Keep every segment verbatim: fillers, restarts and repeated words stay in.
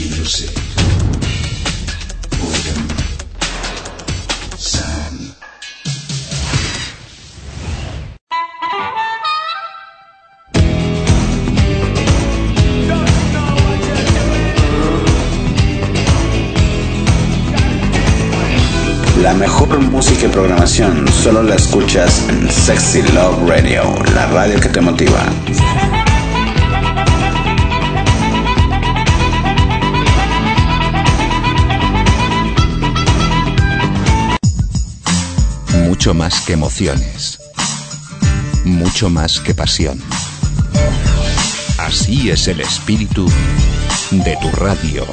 music, boredom, sound. La mejor música y programación solo la escuchas en Sexy Love Radio, la radio que te motiva. Mucho más que emociones, mucho más que pasión. Así es el espíritu de tu radio.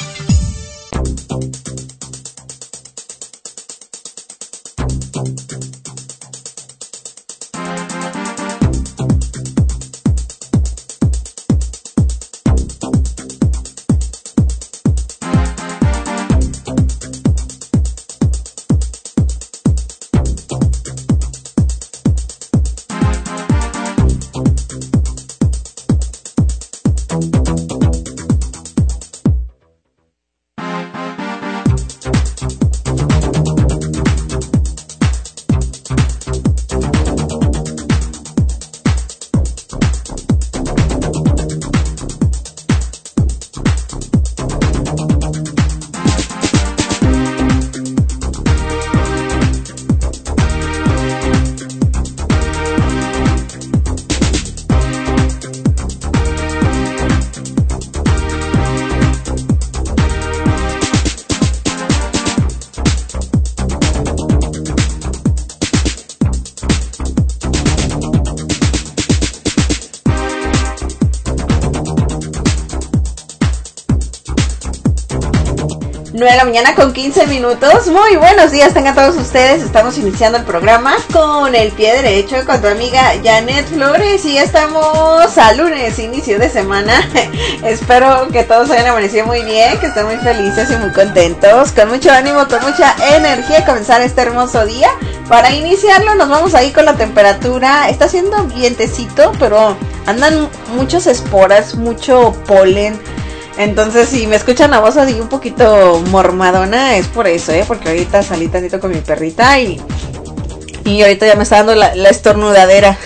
nueve de la mañana con quince minutos. Muy buenos días tengan todos ustedes. Estamos iniciando el programa con el pie derecho con tu amiga Janet Flores y ya estamos a lunes, inicio de semana. Espero que todos hayan amanecido muy bien, que estén muy felices y muy contentos, con mucho ánimo, con mucha energía de comenzar este hermoso día. Para iniciarlo nos vamos ahí con la temperatura. Está haciendo vientecito, pero andan muchas esporas, mucho polen. Entonces si me escuchan la voz así un poquito mormadona es por eso, ¿eh? Porque ahorita salí tantito con mi perrita y, y ahorita ya me está dando la, la estornudadera.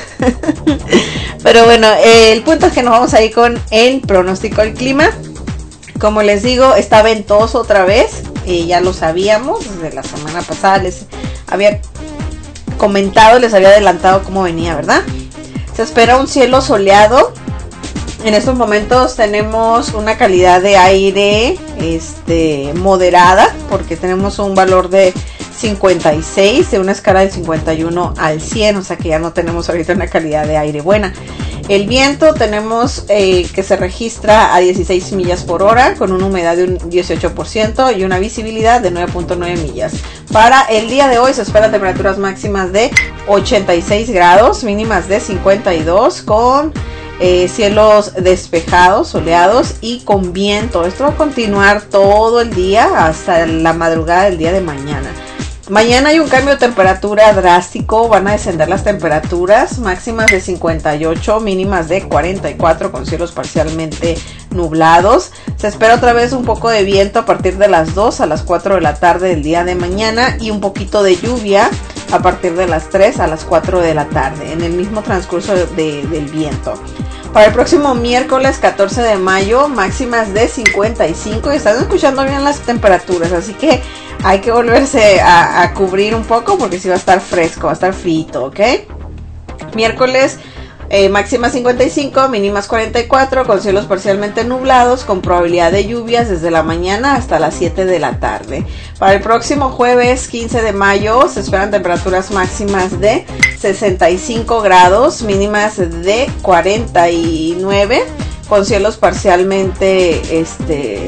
Pero bueno, eh, el punto es que nos vamos a ir con el pronóstico del clima. Como les digo, está ventoso otra vez, eh, ya lo sabíamos, desde la semana pasada les había comentado, les había adelantado cómo venía, ¿verdad? Se espera un cielo soleado. En estos momentos tenemos una calidad de aire este, moderada, porque tenemos un valor de cincuenta y seis, de una escala de cincuenta y uno al cien, o sea que ya no tenemos ahorita una calidad de aire buena. El viento tenemos eh, que se registra a dieciséis millas por hora, con una humedad de un dieciocho por ciento y una visibilidad de nueve punto nueve millas. Para el día de hoy se esperan temperaturas máximas de ochenta y seis grados, mínimas de cincuenta y dos, con Eh, cielos despejados, soleados y con viento. Esto va a continuar todo el día hasta la madrugada del día de mañana. Mañana hay un cambio de temperatura drástico, van a descender las temperaturas máximas de cincuenta y ocho, mínimas de cuarenta y cuatro, con cielos parcialmente nublados. Se espera otra vez un poco de viento a partir de las dos a las cuatro de la tarde del día de mañana y un poquito de lluvia a partir de las tres a las cuatro de la tarde, en el mismo transcurso de, de, del viento. Para el próximo miércoles catorce de mayo, máximas de cincuenta y cinco, y están escuchando bien las temperaturas, así que hay que volverse a, a cubrir un poco porque si va a estar fresco, va a estar frito, ¿ok? Miércoles eh, máxima cincuenta y cinco, mínimas cuarenta y cuatro, con cielos parcialmente nublados, con probabilidad de lluvias desde la mañana hasta las siete de la tarde. Para el próximo jueves quince de mayo se esperan temperaturas máximas de sesenta y cinco grados, mínimas de cuarenta y nueve, con cielos parcialmente este,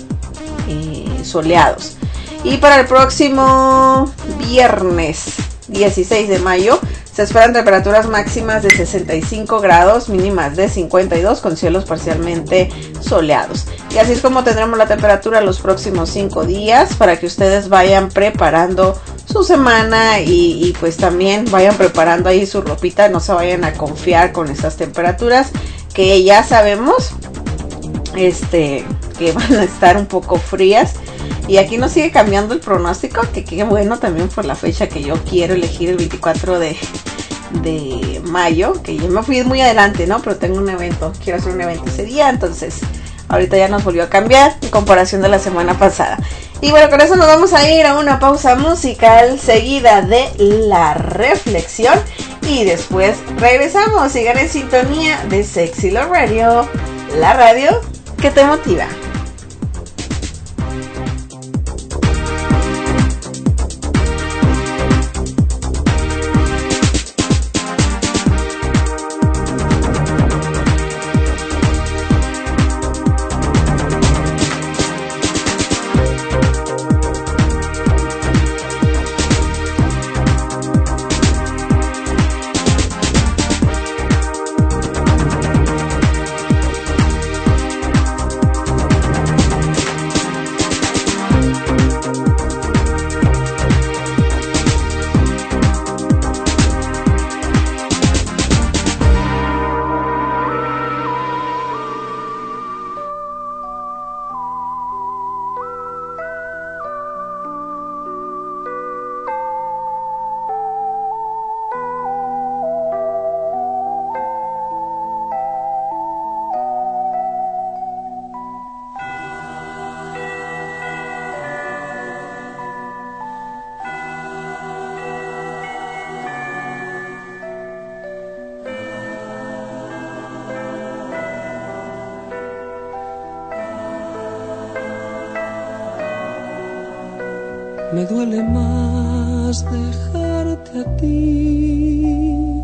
eh, soleados. Y para el próximo viernes dieciséis de mayo se esperan temperaturas máximas de sesenta y cinco grados, mínimas de cincuenta y dos, con cielos parcialmente soleados. Y así es como tendremos la temperatura los próximos cinco días, para que ustedes vayan preparando su semana y, y pues también vayan preparando ahí su ropita. No se vayan a confiar con estas temperaturas que ya sabemos este que van a estar un poco frías. Y aquí nos sigue cambiando el pronóstico, que qué bueno también por la fecha que yo quiero elegir, el veinticuatro de, de mayo, que yo me fui muy adelante, ¿no? Pero tengo un evento, quiero hacer un evento ese día, entonces ahorita ya nos volvió a cambiar en comparación de la semana pasada. Y bueno, con eso nos vamos a ir a una pausa musical seguida de la reflexión y después regresamos. Sigan en sintonía de Sexy Love Radio, la radio que te motiva. Me duele más dejarte a ti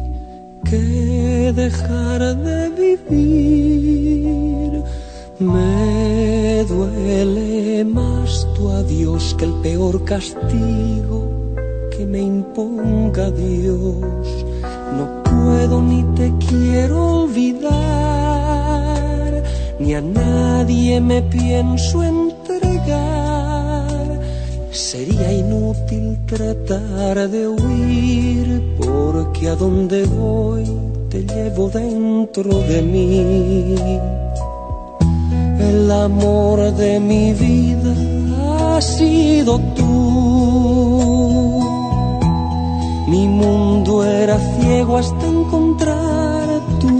que dejar de vivir. Me duele más tu adiós que el peor castigo que me imponga Dios. No puedo ni te quiero olvidar, ni a nadie me pienso entregar. Sería inútil tratar de huir, porque a donde voy te llevo dentro de mí. El amor de mi vida has sido tú. Mi mundo era ciego hasta encontrar tu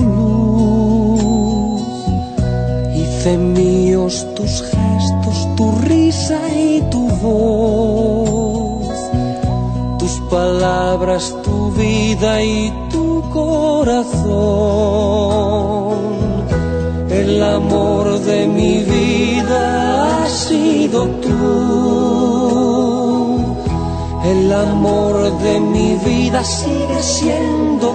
luz. Hice míos tus gestos, tu risa y tu voz, tus palabras, tu vida y tu corazón. El amor de mi vida has sido tú. El amor de mi vida sigue siendo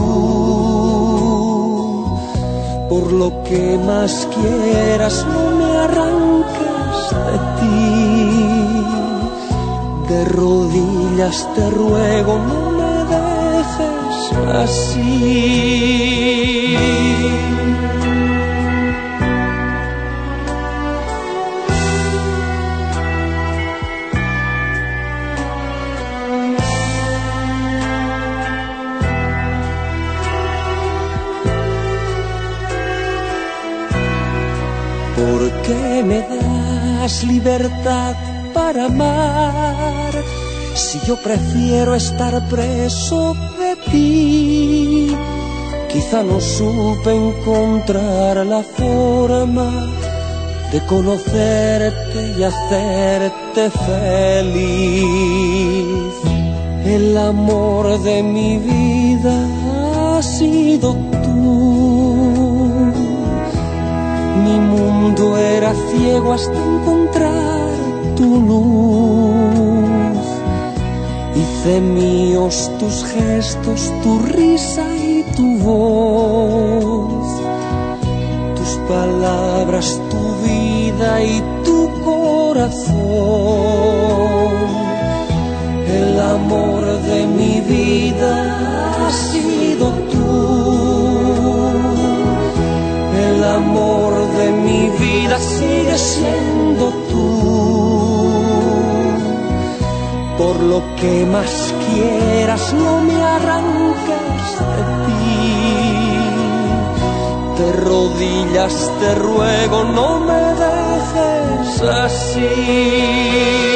tú. Por lo que más quieras no me arranques de ti. De rodillas te ruego no me dejes así. ¿Por qué me das libertad para amar si yo prefiero estar preso de ti? Quizá no supe encontrar la forma de conocerte y hacerte feliz. El amor de mi vida ha sido tú. Mi mundo era ciego hasta encontrar tu luz. Hice míos tus gestos, tu risa y tu voz, tus palabras, tu vida y tu corazón. El amor de mi vida ha sido tú. El amor de mi vida sigue siendo tú. Por lo que más quieras no me arranques de ti. De rodillas te ruego no me dejes es así.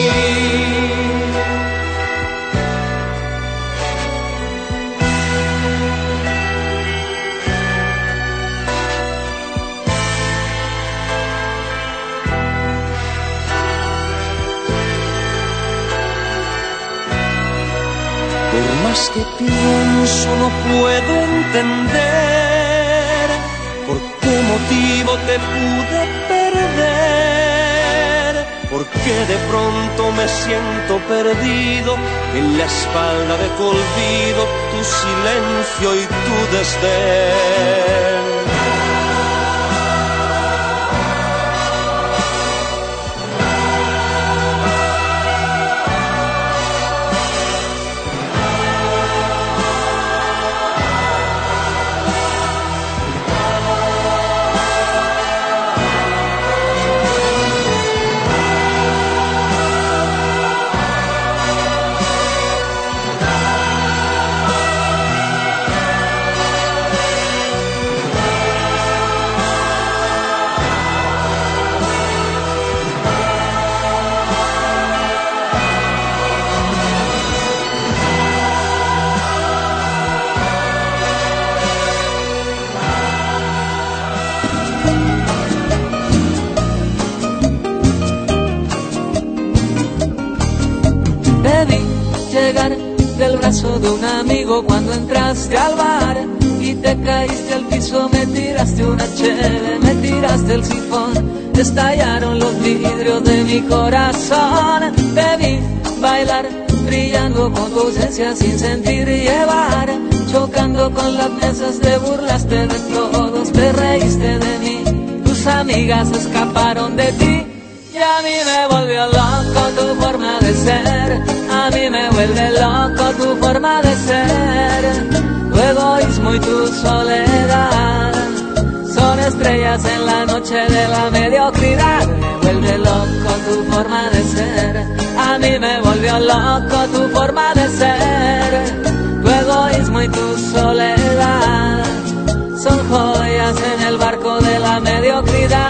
Por más que pienso no puedo entender por qué motivo te pude perder, porque de pronto me siento perdido en la espalda de tu olvido, tu silencio y tu desdén. Llegar del brazo de un amigo cuando entraste al bar y te caíste al piso, me tiraste una cheve, me tiraste el sifón, estallaron los vidrios de mi corazón. Te vi bailar, brillando con tu ausencia sin sentir llevar, chocando con las mesas, te burlaste de todos, te reíste de mí, tus amigas escaparon de ti. Y a mí me volvió loco tu forma de ser, a mí me vuelve loco tu forma de ser. Tu egoísmo y tu soledad son estrellas en la noche de la mediocridad. Me vuelve loco tu forma de ser, a mí me volvió loco tu forma de ser. Tu egoísmo y tu soledad son joyas en el barco de la mediocridad.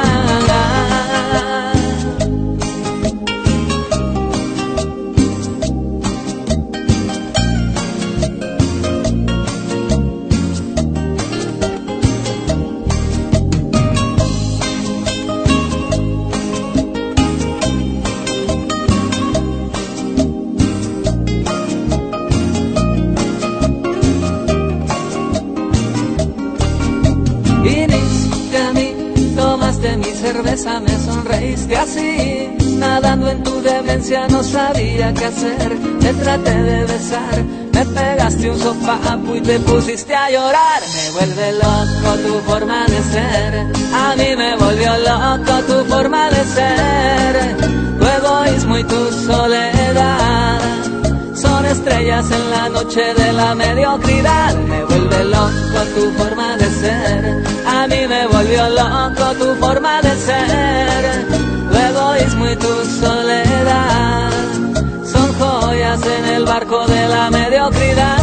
Cerveza, me sonreíste así, nadando en tu demencia, no sabía qué hacer, te traté de besar, me pegaste un sopapo y te pusiste a llorar. Me vuelve loco tu forma de ser, a mí me volvió loco tu forma de ser. Tu egoísmo y tu soledad son estrellas en la noche de la mediocridad. Me vuelve loco tu forma de ser, a mí me volvió loco tu forma de ser. Tu egoísmo y tu soledad son joyas en el barco de la mediocridad.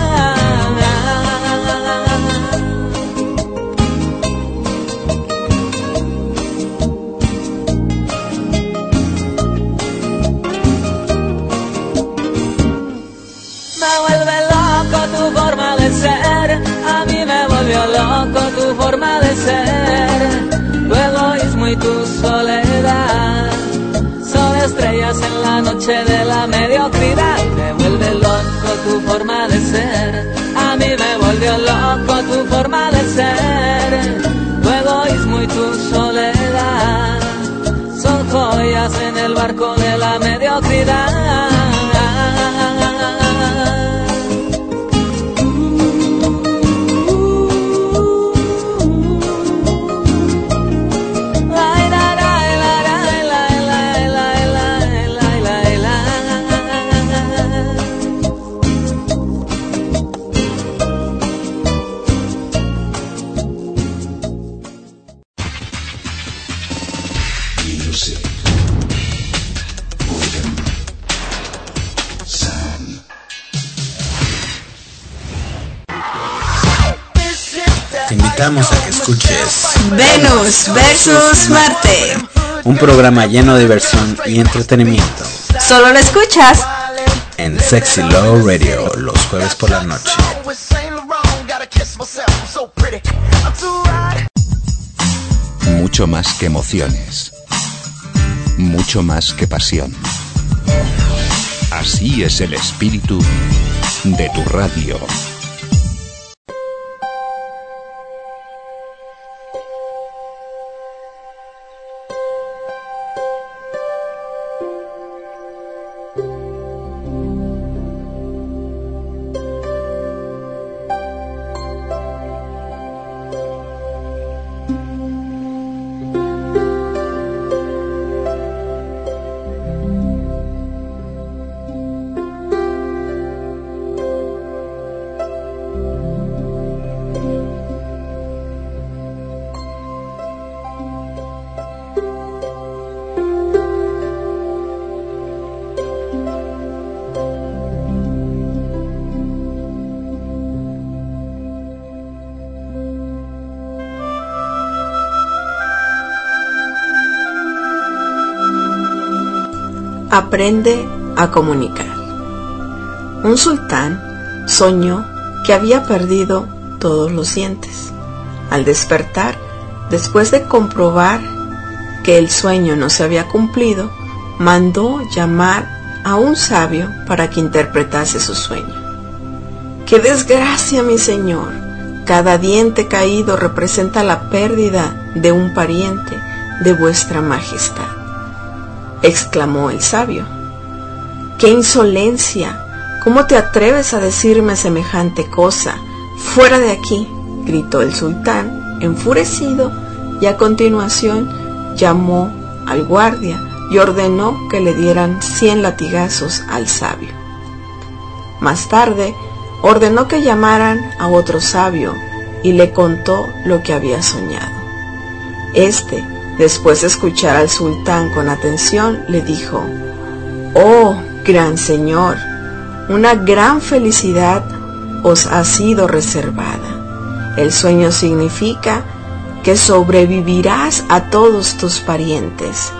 Tu forma de ser, a mí me volvió loco tu forma de ser. Tu egoísmo y tu soledad son estrellas en la noche de la mediocridad. Me vuelve loco tu forma de ser, a mí me volvió loco tu forma de ser. Tu egoísmo y tu soledad son joyas en el barco de la mediocridad. Te invitamos a que escuches Venus versus Marte. Un programa lleno de diversión y entretenimiento. Solo lo escuchas en Sexy Love Radio los jueves por la noche. Mucho más que emociones. Mucho más que pasión. Así es el espíritu de tu radio. Aprende a comunicar. Un sultán soñó que había perdido todos los dientes. Al despertar, después de comprobar que el sueño no se había cumplido, mandó llamar a un sabio para que interpretase su sueño. ¡Qué desgracia, mi señor! Cada diente caído representa la pérdida de un pariente de vuestra majestad, exclamó el sabio. ¡Qué insolencia! ¿Cómo te atreves a decirme semejante cosa? ¡Fuera de aquí!, gritó el sultán, enfurecido, y a continuación llamó al guardia y ordenó que le dieran cien latigazos al sabio. Más tarde, ordenó que llamaran a otro sabio y le contó lo que había soñado. Este, después de escuchar al sultán con atención, le dijo: «Oh, gran señor, una gran felicidad os ha sido reservada. El sueño significa que sobrevivirás a todos tus parientes».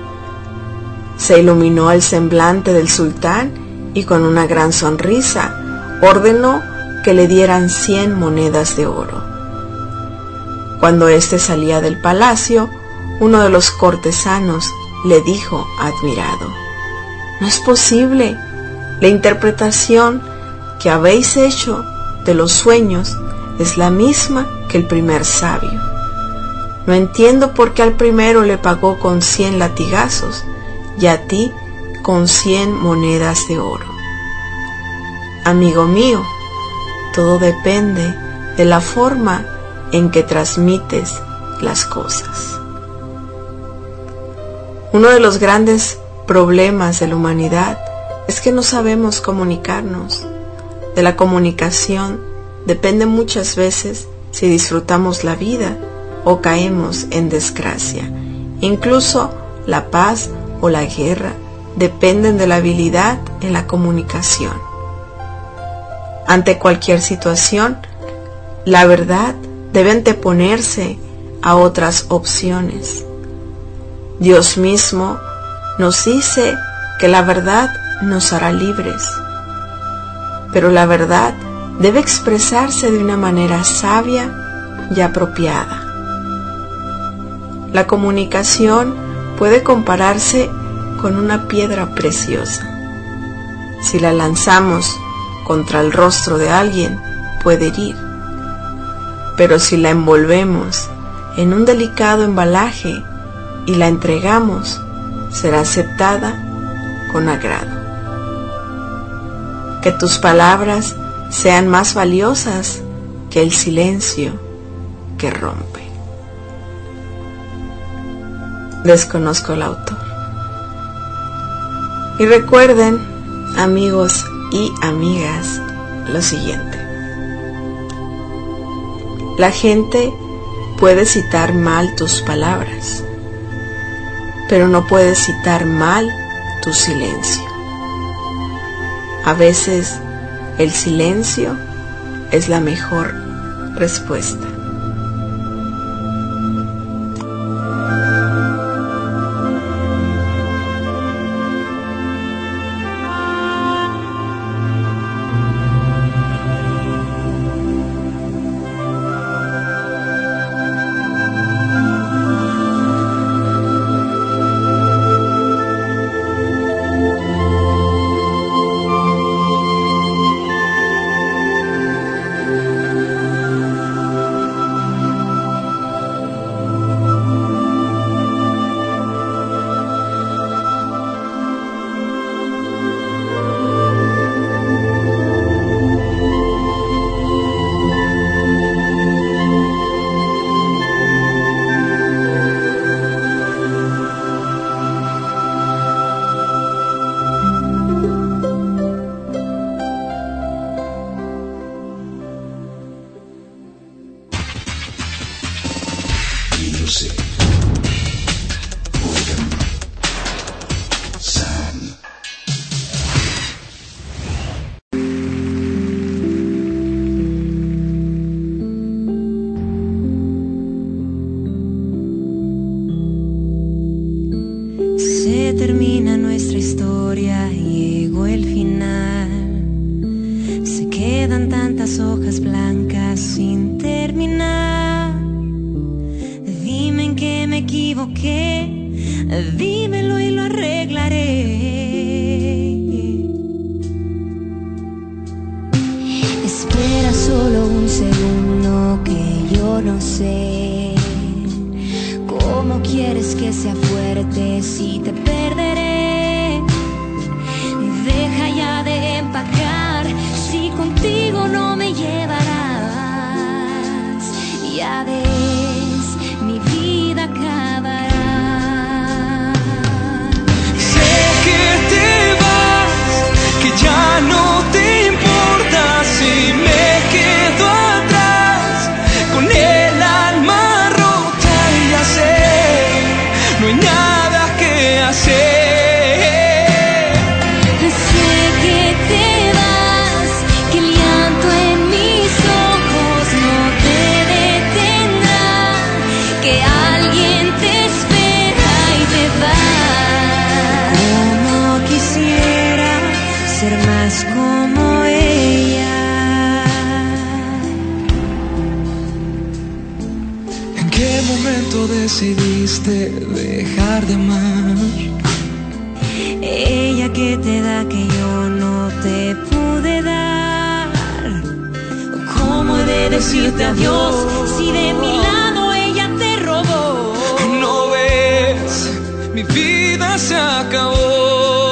Se iluminó el semblante del sultán y con una gran sonrisa ordenó que le dieran cien monedas de oro. Cuando éste salía del palacio, uno de los cortesanos le dijo admirado: «No es posible, la interpretación que habéis hecho de los sueños es la misma que el primer sabio. No entiendo por qué al primero le pagó con cien latigazos y a ti con cien monedas de oro». Amigo mío, todo depende de la forma en que transmites las cosas. Uno de los grandes problemas de la humanidad es que no sabemos comunicarnos. De la comunicación depende muchas veces si disfrutamos la vida o caemos en desgracia. Incluso la paz o la guerra dependen de la habilidad en la comunicación. Ante cualquier situación, la verdad debe anteponerse a otras opciones. Dios mismo nos dice que la verdad nos hará libres, pero la verdad debe expresarse de una manera sabia y apropiada. La comunicación puede compararse con una piedra preciosa. Si la lanzamos contra el rostro de alguien, puede herir, pero si la envolvemos en un delicado embalaje y la entregamos, será aceptada con agrado. Que tus palabras sean más valiosas que el silencio que rompe. Desconozco el autor. Y recuerden, amigos y amigas, lo siguiente: la gente puede citar mal tus palabras, pero no puede citar mal tu silencio. A veces el silencio es la mejor respuesta. se termina nuestra historia, llegó el final. Se quedan tantas hojas blancas sin terminar. Dime en qué me equivoqué, dímelo y lo arreglaré. Espera solo un segundo que yo no sé cómo quieres que sea fuerte si te perderé. Deja ya de empacar, si contigo no me llevarás. Ya ves, mi vida acabará. Sé que te vas, que ya no te importa si me quedo atrás con el alma rota. Ya sé, no hay nada que hacer. Sé que te vas, que el llanto en mis ojos no te detendrá, que alguien te espera y te va. Como quisiera ser más como ella. ¿En qué momento decidiste dejar de amar? Ella que te da que yo no te pude dar. ¿Cómo he de decirte adiós si de mi lado ella te robó? No ves, mi vida se acabó.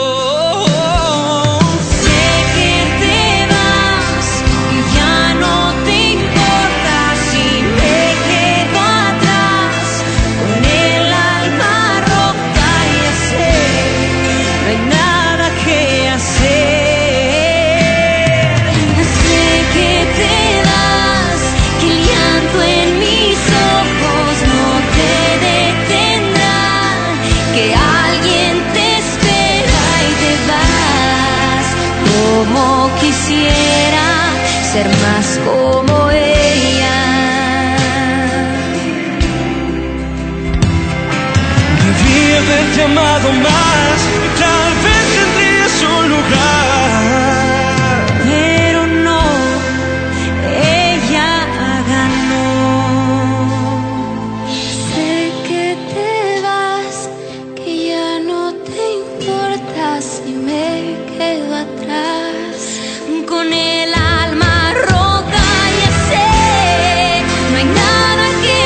Sé que te vas, que ya no te importa si me quedo atrás con el alma rota. Ya sé, no hay nada que hacer. Sé que te vas, que el llanto en mis ojos no te detendrá, que alguien te espera y te vas. Como quisiera ser más como ella. Debí haberte amado más y tal vez tendrías un lugar. Pero no, ella ganó. Sé que te vas, que ya no te importa si me quedo atrás con el alma rota. Ya sé, no hay nada que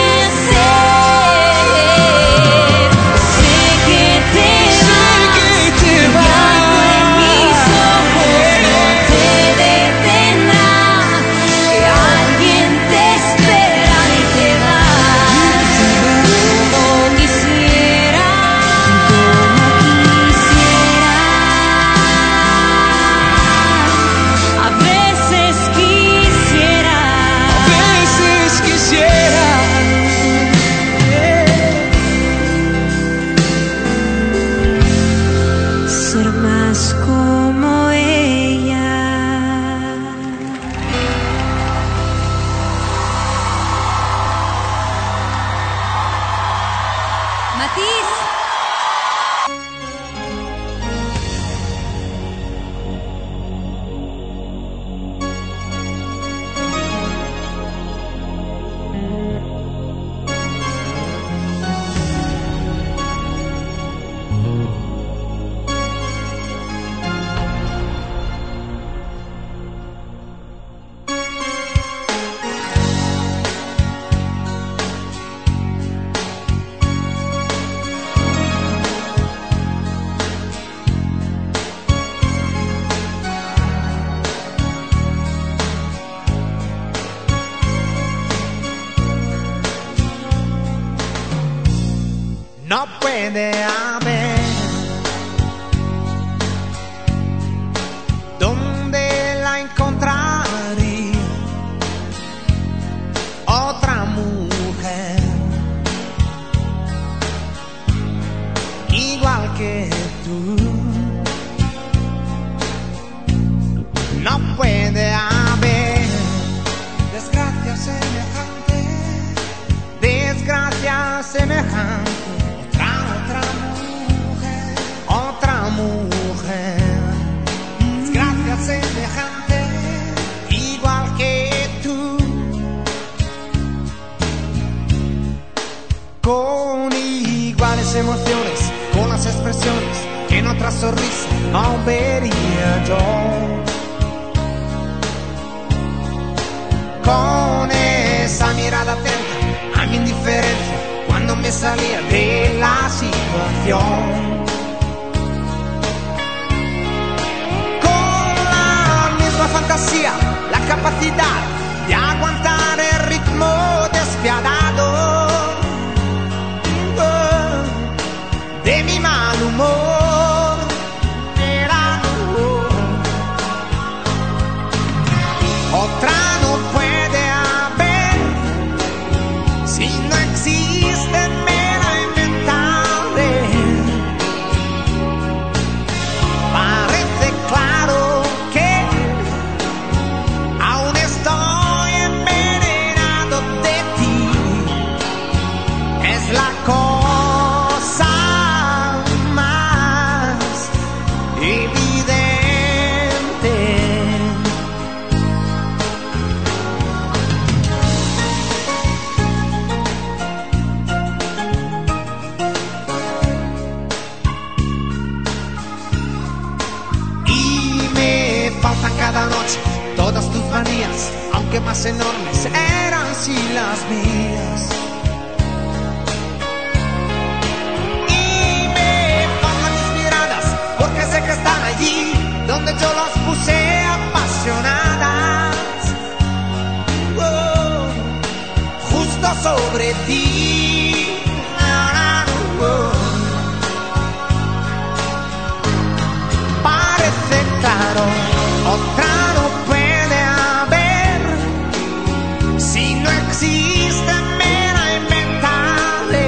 hacer. Sé que te vas, Que te el llanto en mis ojos no te detendrá, que alguien te espera y te vas. Como quisiera, como quisiera. A veces quisiera, A veces quisiera ser más como ella. Matiz. No puede haber donde la encontraría otra mujer igual que tú. No puede haber desgracia semejante, desgracia semejante. Otra, otra mujer iguales emociones, con las expresiones que en otra sonrisa no vería yo. Con esa mirada atenta a mi indiferencia cuando me salía de la situación. Con la misma fantasía, la capacidad de aguantar el ritmo despiadado de mi mal humor. Era otra no puede haber, si no existe me la inventaré. Parece claro que aún estoy envenenado de ti. Es la cosa evidente. Y me faltan cada noche todas tus manías, aunque más enormes eran si las mías. Porque sé que están allí donde yo las puse apasionadas, oh, justo sobre ti. Oh, parece claro, otra no puede haber, si no existe me la inventaré.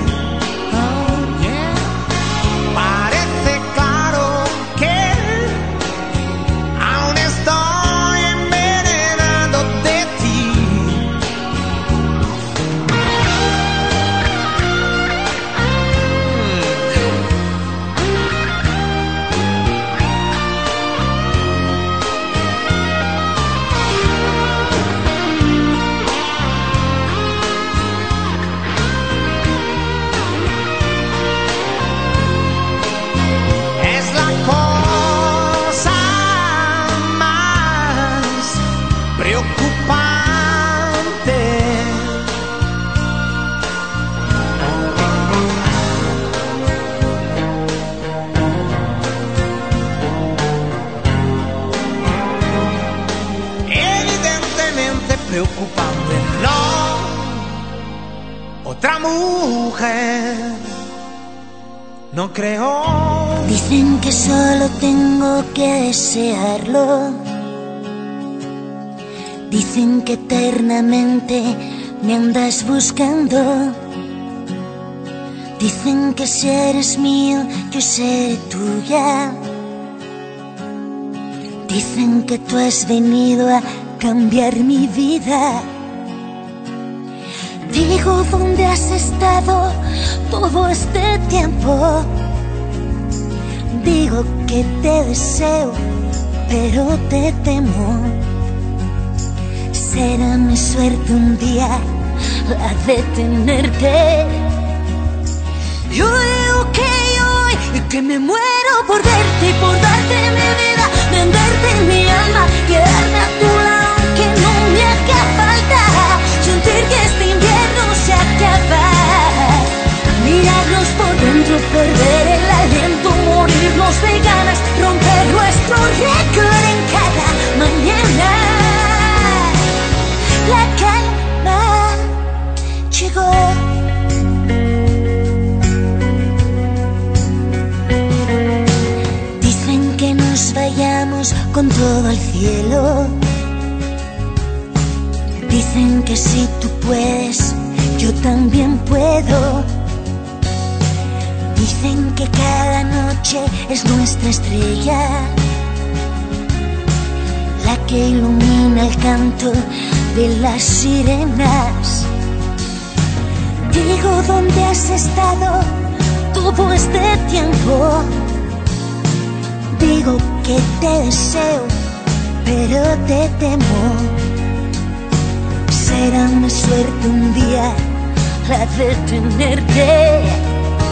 Preocupante, no, otra mujer, no creo. Dicen que solo tengo que desearlo, dicen que eternamente me andas buscando, dicen que si eres mío yo seré tuya, dicen que tú has venido a cambiar mi vida. Digo, ¿dónde has estado todo este tiempo? Digo que te deseo, pero te temo. Será mi suerte un día la de tenerte. Yo digo que hoy y que me muero por verte y por darte mi vida, venderte mi alma, quedarme a tu lado que no me haga falta, sentir que este invierno se acaba, mirarnos por dentro, perder el aliento, morirnos de ganas, romper nuestro récord en cada mañana. La calma llegó. Dicen que nos vayamos con todo al cielo, dicen que si tú puedes, yo también puedo. Dicen que cada noche es nuestra estrella, la que ilumina el canto de las sirenas. Digo, ¿dónde has estado todo este tiempo? Digo que te deseo, pero te temo. Será mi suerte un día la de tenerte.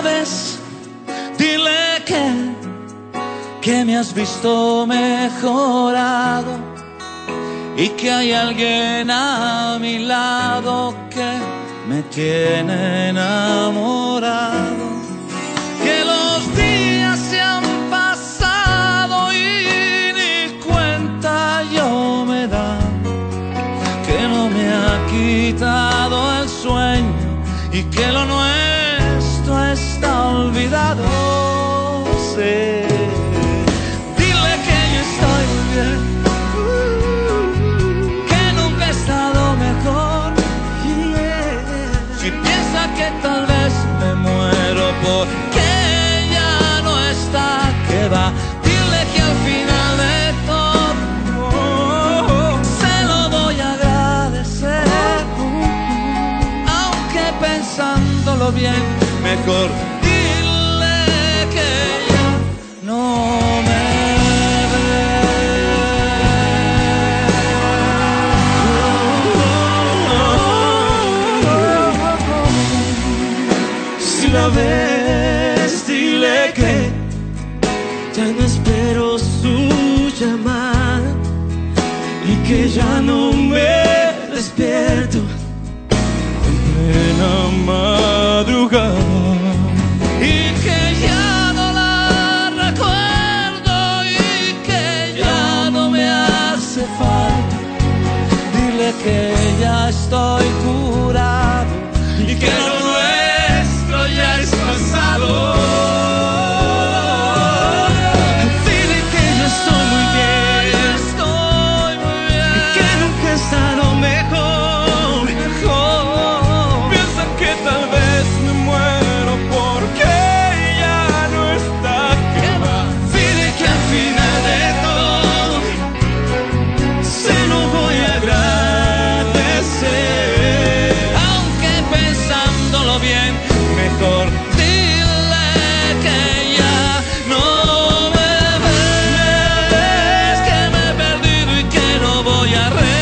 la ves, dile que, que me has visto mejorado y que hay alguien a mi lado que me tiene enamorado. Que los días se han pasado y ni cuenta yo me da, que no me ha quitado el sueño y que lo nuestro está olvidado. Sí. Dile que yo estoy muy bien, que nunca he estado mejor. Yeah. Si piensa que tal vez me muero porque ya no está, que va. Dile que al final de todo se lo voy a agradecer, aunque pensándolo bien, mejor dile que ya no me ve. Si la ves, dile que ya no espero su llamada y que ya no me despierto en plena madrugada, y que ya no la recuerdo y que ya no me hace falta. Dile que ya estoy curado y que lo nuestro ya es pasado. Dile que yo estoy muy bien, estoy muy bien, y que nunca he estado mejor, mejor. Piensa que tal vez me muero porque ya no está, que va. Dile que al final de todo se lo voy a agradecer, aunque pensándolo bien, mejor dile que ya no me ves, que me he perdido y que no voy a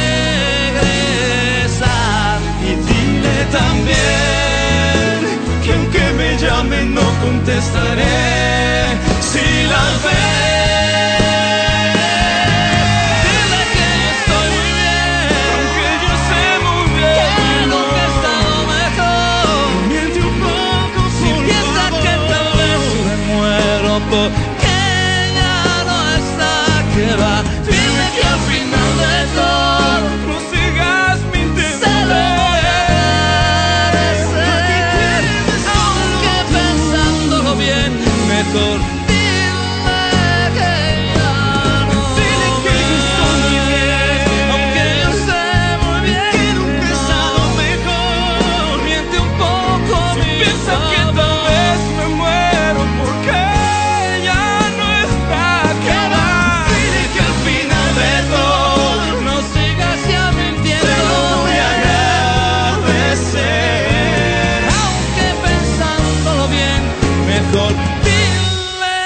regresar. Y dile también que aunque me llamen no contestaré si la ves. Dile que yo estoy muy bien, aunque yo sé muy bien que nunca he estado mejor. Miente un poco, si piensa que tal vez me muero porque ya no está, que va. Dile que al final de todo no sigas mintiendo. Se lo voy a agradecer, aunque pensándolo bien, mejor dile que ya no. Dile que yo estoy muy bien, aunque yo sé muy bien que nunca he estado mejor. Miente un poco, si piensa que tal vez me muero porque ya no está, que va. Dile que al final de todo no sigas ya mintiendo. Se lo voy a agradecer, aunque pensándolo bien, mejor dile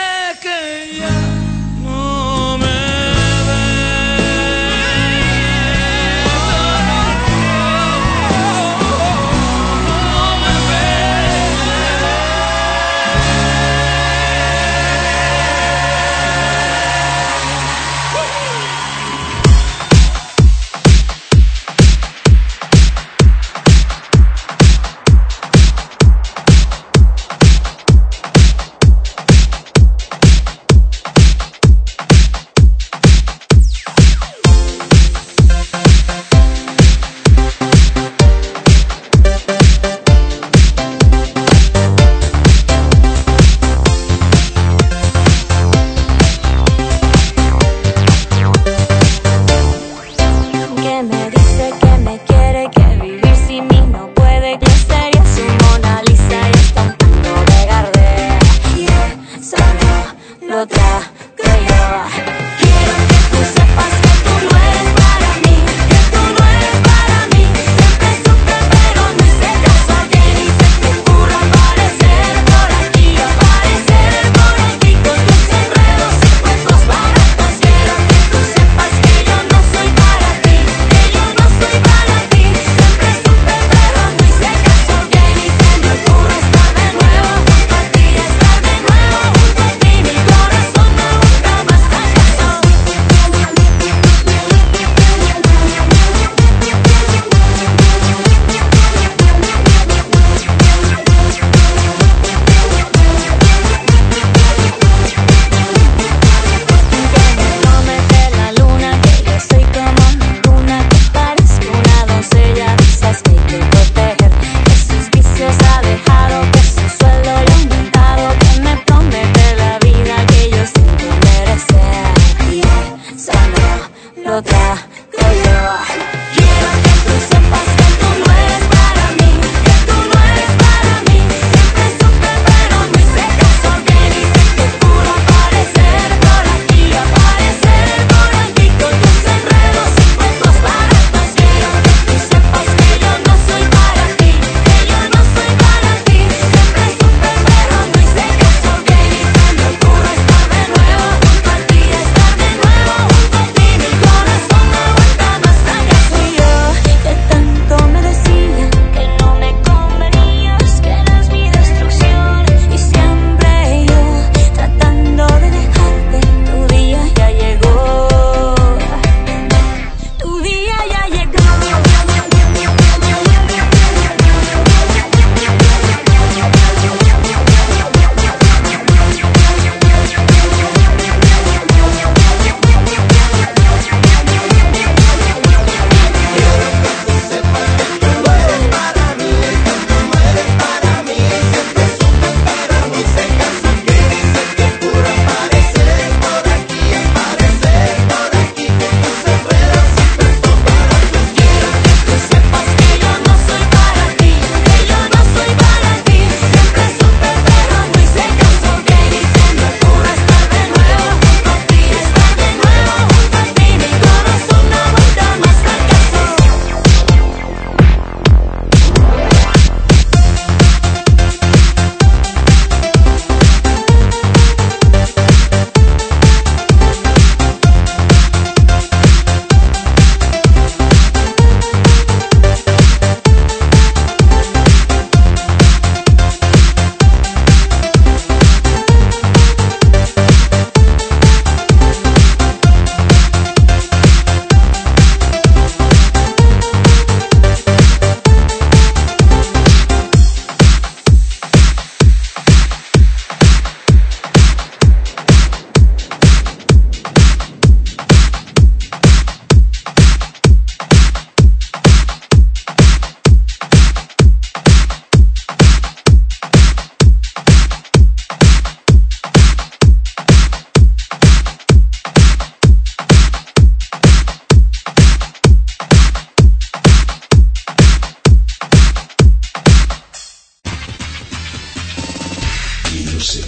Music.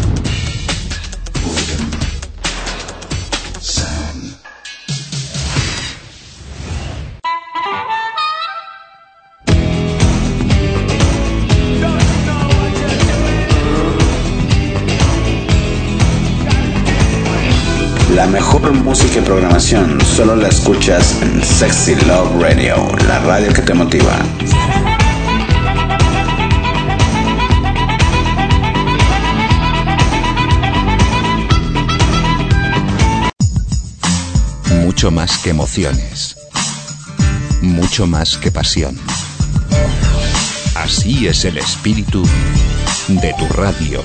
Golden Sound. La mejor música y programación solo la escuchas en Sexy Love Radio, la radio que te motiva. Mucho más que emociones. Mucho más que pasión. Así es el espíritu de tu radio.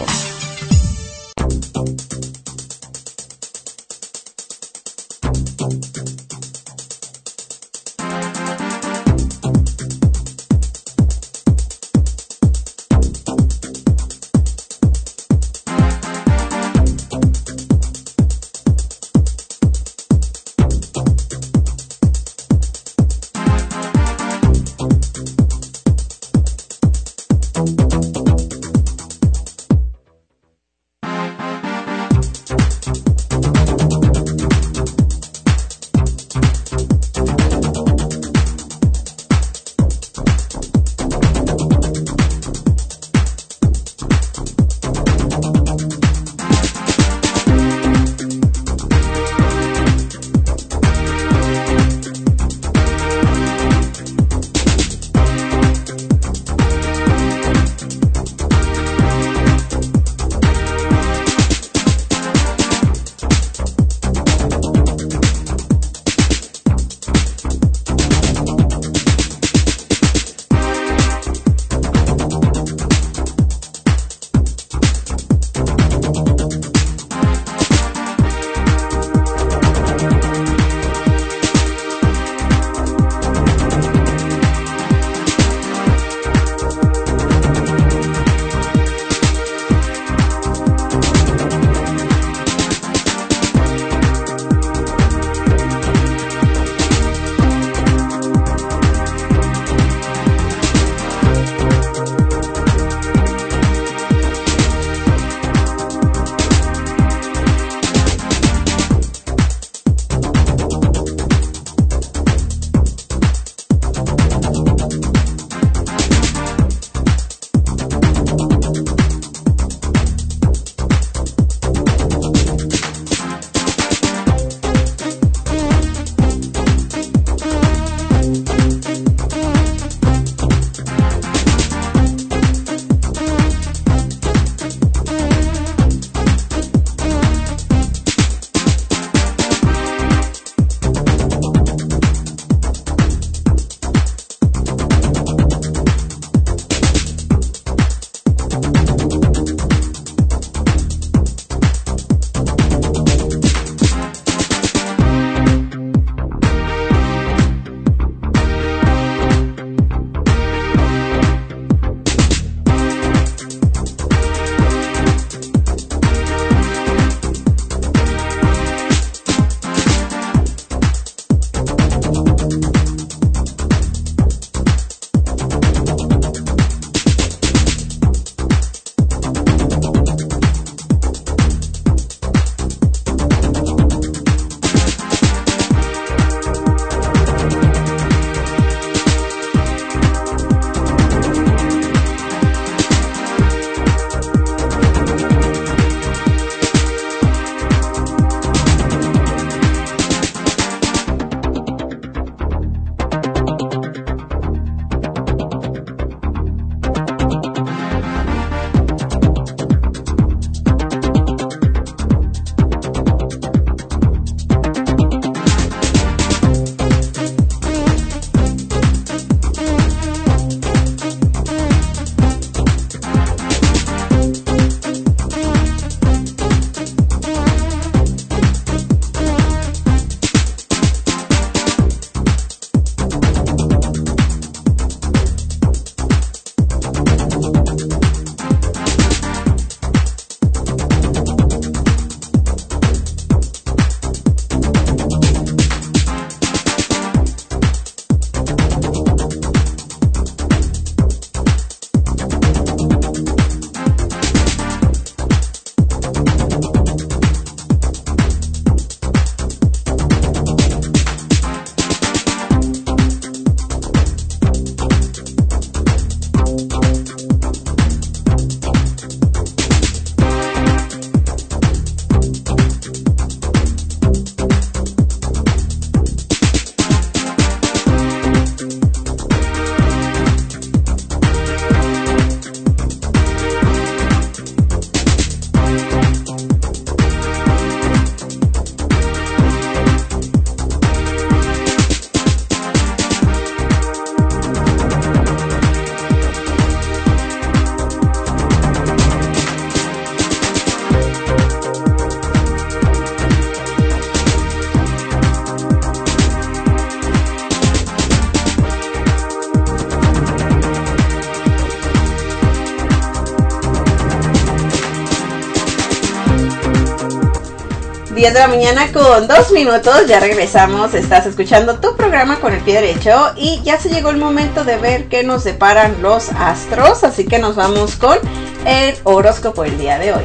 diez de la mañana con dos minutos, ya regresamos, estás escuchando tu programa con el pie derecho y ya se llegó el momento de ver qué nos deparan los astros, así que nos vamos con el horóscopo del día de hoy.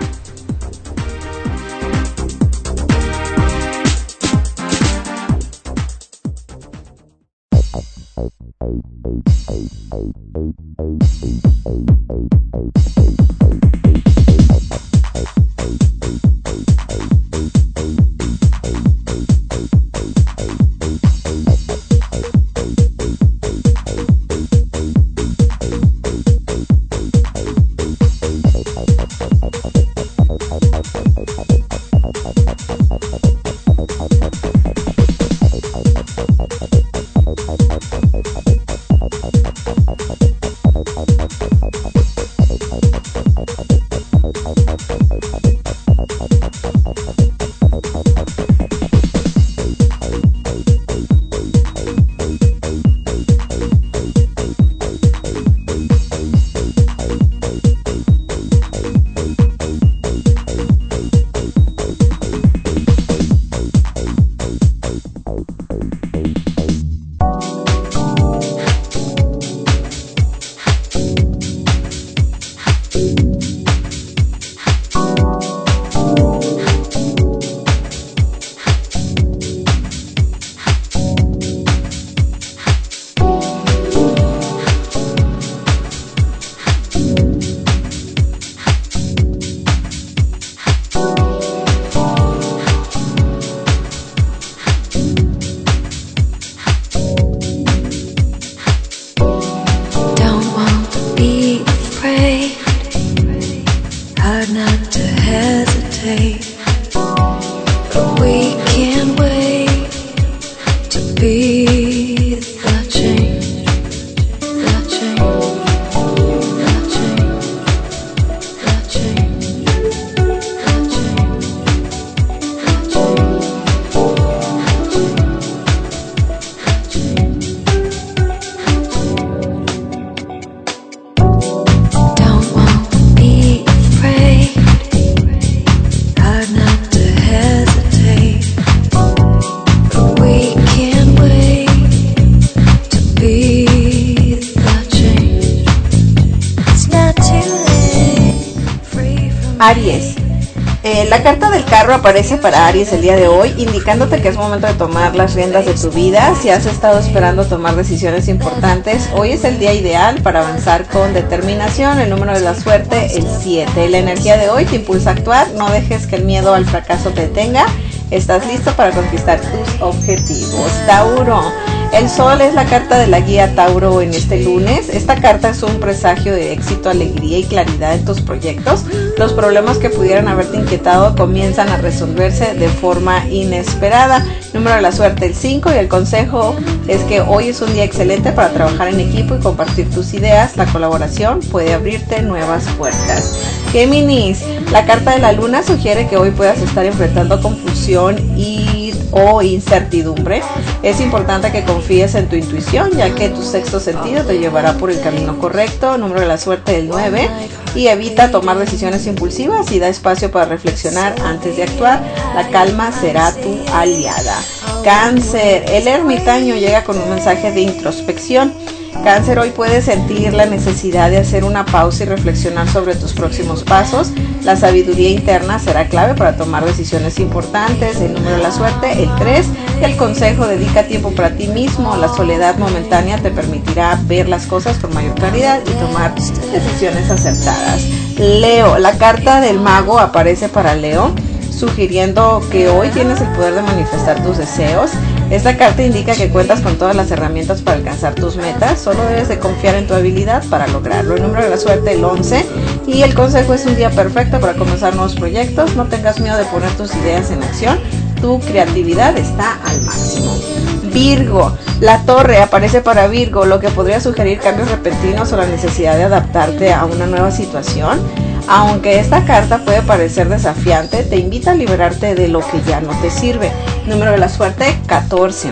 Aries. Eh, la carta del carro aparece para Aries el día de hoy, indicándote que es momento de tomar las riendas de tu vida. Si has estado esperando tomar decisiones importantes, hoy es el día ideal para avanzar con determinación. El número de la suerte, el siete. La energía de hoy te impulsa a actuar, no dejes que el miedo al fracaso te detenga. Estás listo para conquistar tus objetivos. Tauro. El sol es la carta de la guía Tauro en este lunes. Esta carta es un presagio de éxito, alegría y claridad en tus proyectos. Los problemas que pudieran haberte inquietado comienzan a resolverse de forma inesperada. Número de la suerte, el cinco, y el consejo es que hoy es un día excelente para trabajar en equipo y compartir tus ideas. La colaboración puede abrirte nuevas puertas. Géminis, la carta de la luna sugiere que hoy puedas estar enfrentando confusión y o incertidumbre. Es importante que confíes en tu intuición, ya que tu sexto sentido te llevará por el camino correcto. Número de la suerte, el nueve, y evita tomar decisiones impulsivas y da espacio para reflexionar antes de actuar. La calma será tu aliada. Cáncer, el ermitaño llega con un mensaje de introspección. Cáncer, hoy puedes sentir la necesidad de hacer una pausa y reflexionar sobre tus próximos pasos. La sabiduría interna será clave para tomar decisiones importantes. El número de la suerte, el tres, y el consejo, dedica tiempo para ti mismo. La soledad momentánea te permitirá ver las cosas con mayor claridad y tomar decisiones acertadas. Leo, la carta del mago aparece para Leo, sugiriendo que hoy tienes el poder de manifestar tus deseos. Esta carta indica que cuentas con todas las herramientas para alcanzar tus metas, solo debes de confiar en tu habilidad para lograrlo. El número de la suerte, el once, y el consejo, es un día perfecto para comenzar nuevos proyectos. No tengas miedo de poner tus ideas en acción, tu creatividad está al máximo. Virgo, la torre aparece para Virgo, lo que podría sugerir cambios repentinos o la necesidad de adaptarte a una nueva situación. Aunque esta carta puede parecer desafiante, te invita a liberarte de lo que ya no te sirve. Número de la suerte, catorce.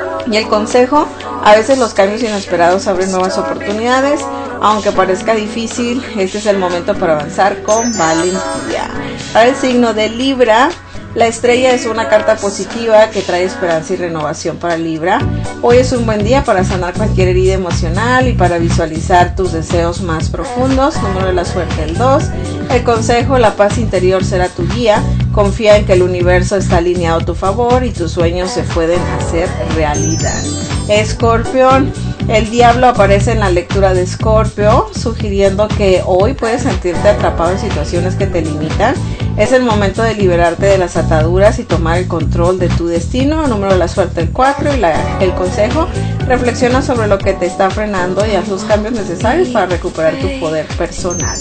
Y el consejo, a veces los cambios inesperados abren nuevas oportunidades. Aunque parezca difícil, este es el momento para avanzar con valentía. Para el signo de Libra, La estrella es una carta positiva que trae esperanza y renovación para Libra. Hoy es un buen día para sanar cualquier herida emocional y para visualizar tus deseos más profundos. Número de la suerte el dos. El consejo, la paz interior será tu guía. Confía en que el universo está alineado a tu favor y tus sueños se pueden hacer realidad. Escorpión, el diablo aparece en la lectura de Escorpio, sugiriendo que hoy puedes sentirte atrapado en situaciones que te limitan. Es el momento de liberarte de las ataduras y tomar el control de tu destino. Número de la suerte el cuatro y la, el consejo, reflexiona sobre lo que te está frenando y haz los cambios necesarios para recuperar tu poder personal.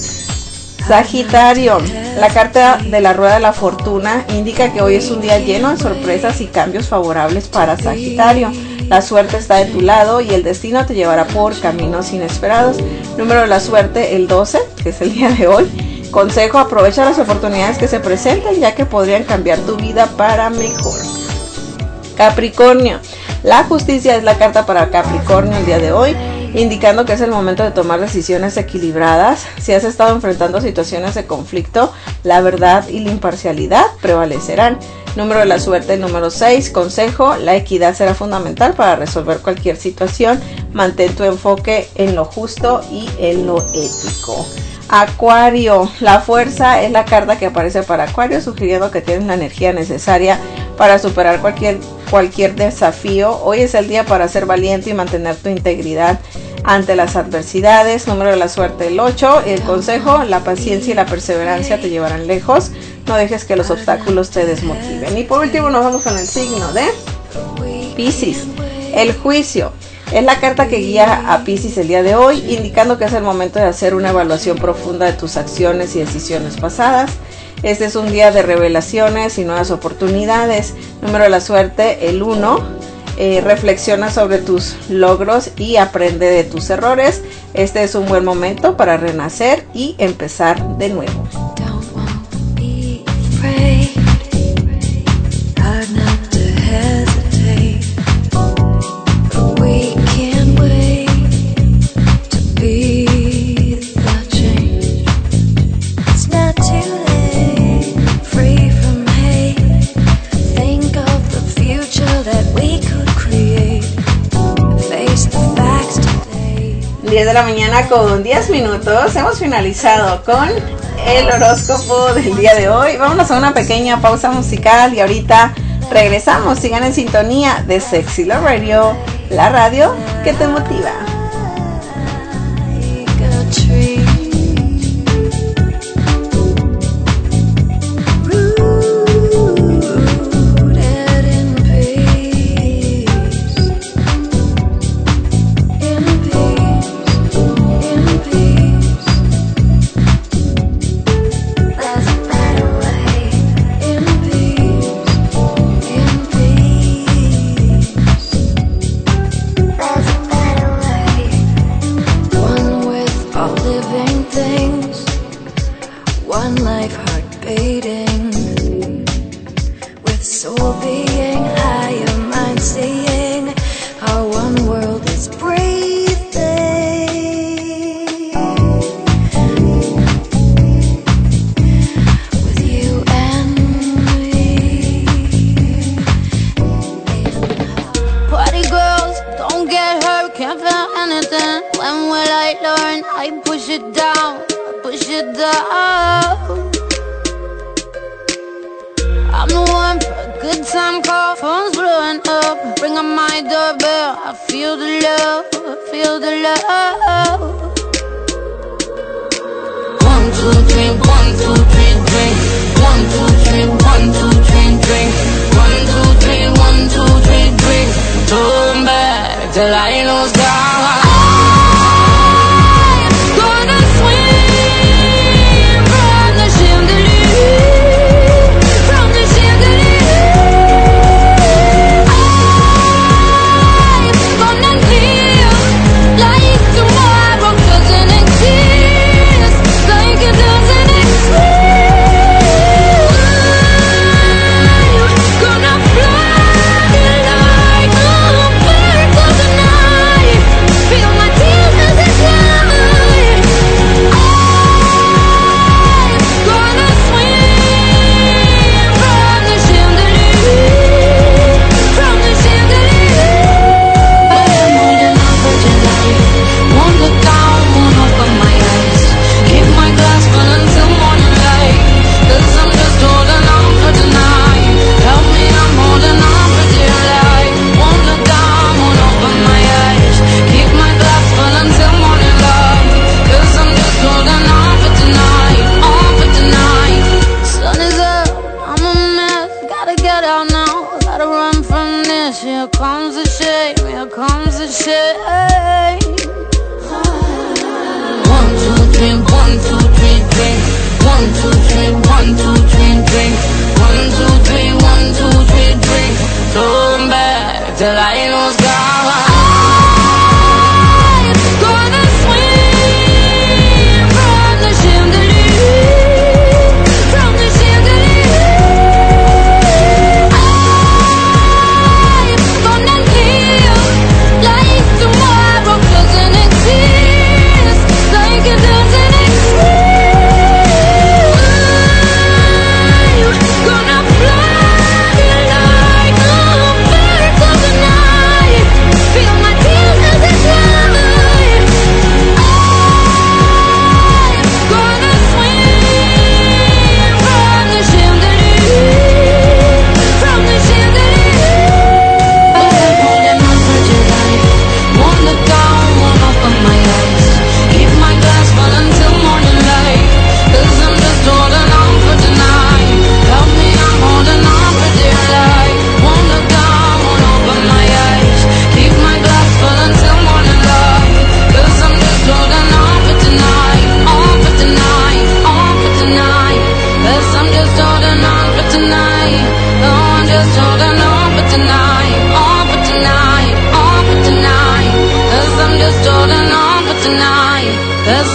Sagitario, la carta de la rueda de la fortuna indica que hoy es un día lleno de sorpresas y cambios favorables para Sagitario. La suerte está de tu lado y el destino te llevará por caminos inesperados. Número de la suerte el doce, que es el día de hoy. Consejo, aprovecha las oportunidades que se presenten ya que podrían cambiar tu vida para mejor. Capricornio, la justicia es la carta para Capricornio el día de hoy, indicando que es el momento de tomar decisiones equilibradas. Si has estado enfrentando situaciones de conflicto, la verdad y la imparcialidad prevalecerán. Número de la suerte el número seis, consejo, la equidad será fundamental para resolver cualquier situación. Mantén tu enfoque en lo justo y en lo ético. Acuario, la fuerza es la carta que aparece para Acuario, sugiriendo que tienes la energía necesaria para superar cualquier, cualquier desafío. Hoy es el día para ser valiente y mantener tu integridad ante las adversidades. Número de la suerte el ocho, el consejo, la paciencia y la perseverancia te llevarán lejos. No dejes que los obstáculos te desmotiven. Y por último nos vamos con el signo de Piscis, el juicio. Es la carta que guía a Piscis el día de hoy, indicando que es el momento de hacer una evaluación profunda de tus acciones y decisiones pasadas. Este es un día de revelaciones y nuevas oportunidades. Número de la suerte el uno. Eh, reflexiona sobre tus logros y aprende de tus errores. Este es un buen momento para renacer y empezar de nuevo. diez de la mañana con diez minutos. Hemos finalizado con el horóscopo del día de hoy. Vámonos a una pequeña pausa musical y ahorita regresamos. Sigan en sintonía de Sexy Love Radio, la radio que te motiva. Feel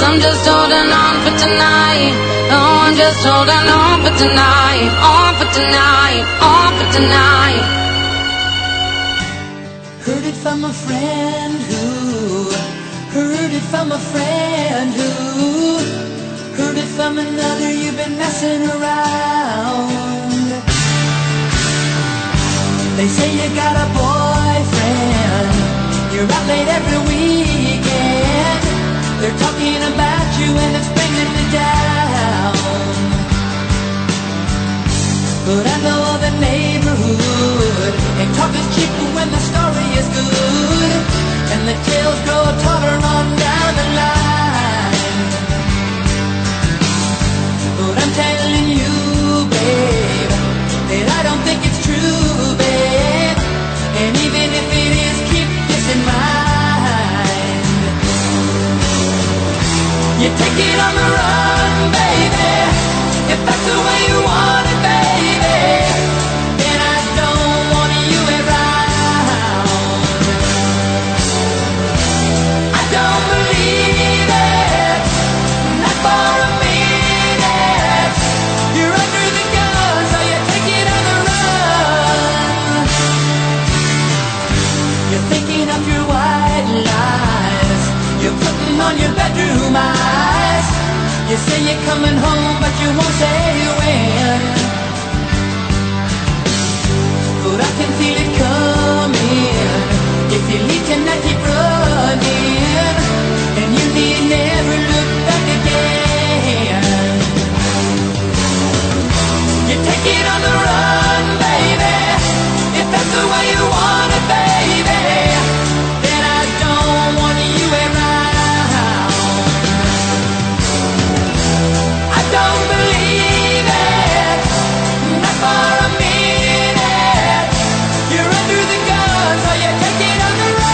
I'm just holding on for tonight. Oh, I'm just holding on for tonight. On for tonight. On for tonight. Heard it from a friend who, heard it from a friend who, heard it from another, you've been messing around. They say you got a boyfriend, you're out late every weekend. They're talking about you and it's bringing me down. But I know the neighborhood, and talk is cheap when the story is good, and the tales grow taller on down the line. But I'm telling you, babe, that I don't think it's true, babe. And even if it is, keep this in mind. You take it on the run, baby, if that's the way you want it, baby. Then I don't want you around. I don't believe it, not for a minute. You're under the gun, so you take it on the run. You're thinking of your white lies, you're putting on your bedroom eyes. You say you're coming home, but you won't say when. But I can feel it coming. If you leave tonight, keep running, and you need never look back again. You take it on the run, baby, if that's the way you want it, baby. Then I don't want you around. I don't believe it, not for a minute. You're under the gun, so you take it on the run.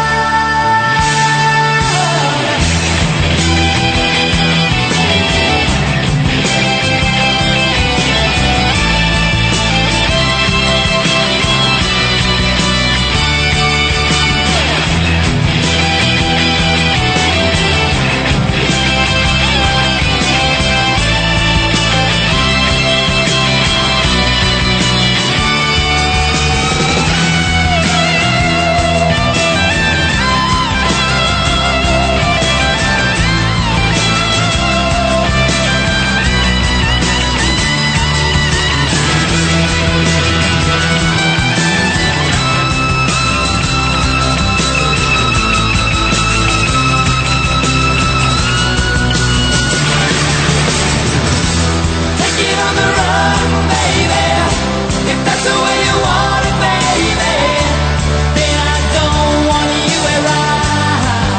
Take it on the run, baby, if that's the way you want it, baby. Then I don't want you around.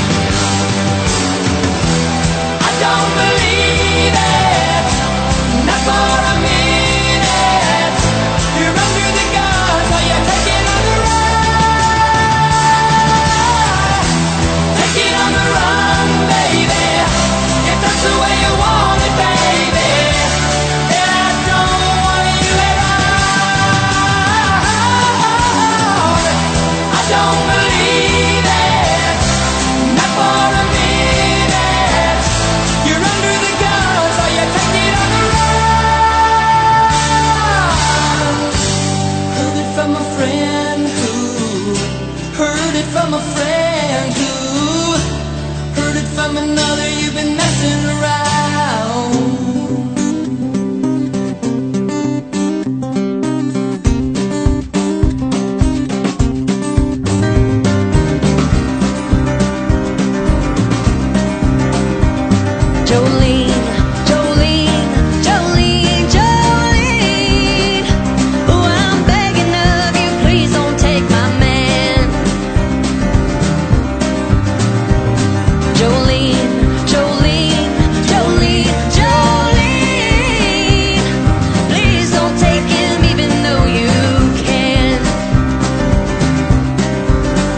I don't believe it, not for a minute. You're under the gun, so you take it on the run. Take it on the run, baby, if that's the way you want it, baby. Then I don't want you around. I don't believe it, not for a minute. You're under the gun, so you take it on the run. Heard it from a friend who, heard it from a friend who, heard it from another, you've been messing around. Jolene, Jolene, Jolene, Jolene. Oh, I'm begging of you, please don't take my man. Jolene, Jolene, Jolene, Jolene. Please don't take him even though you can.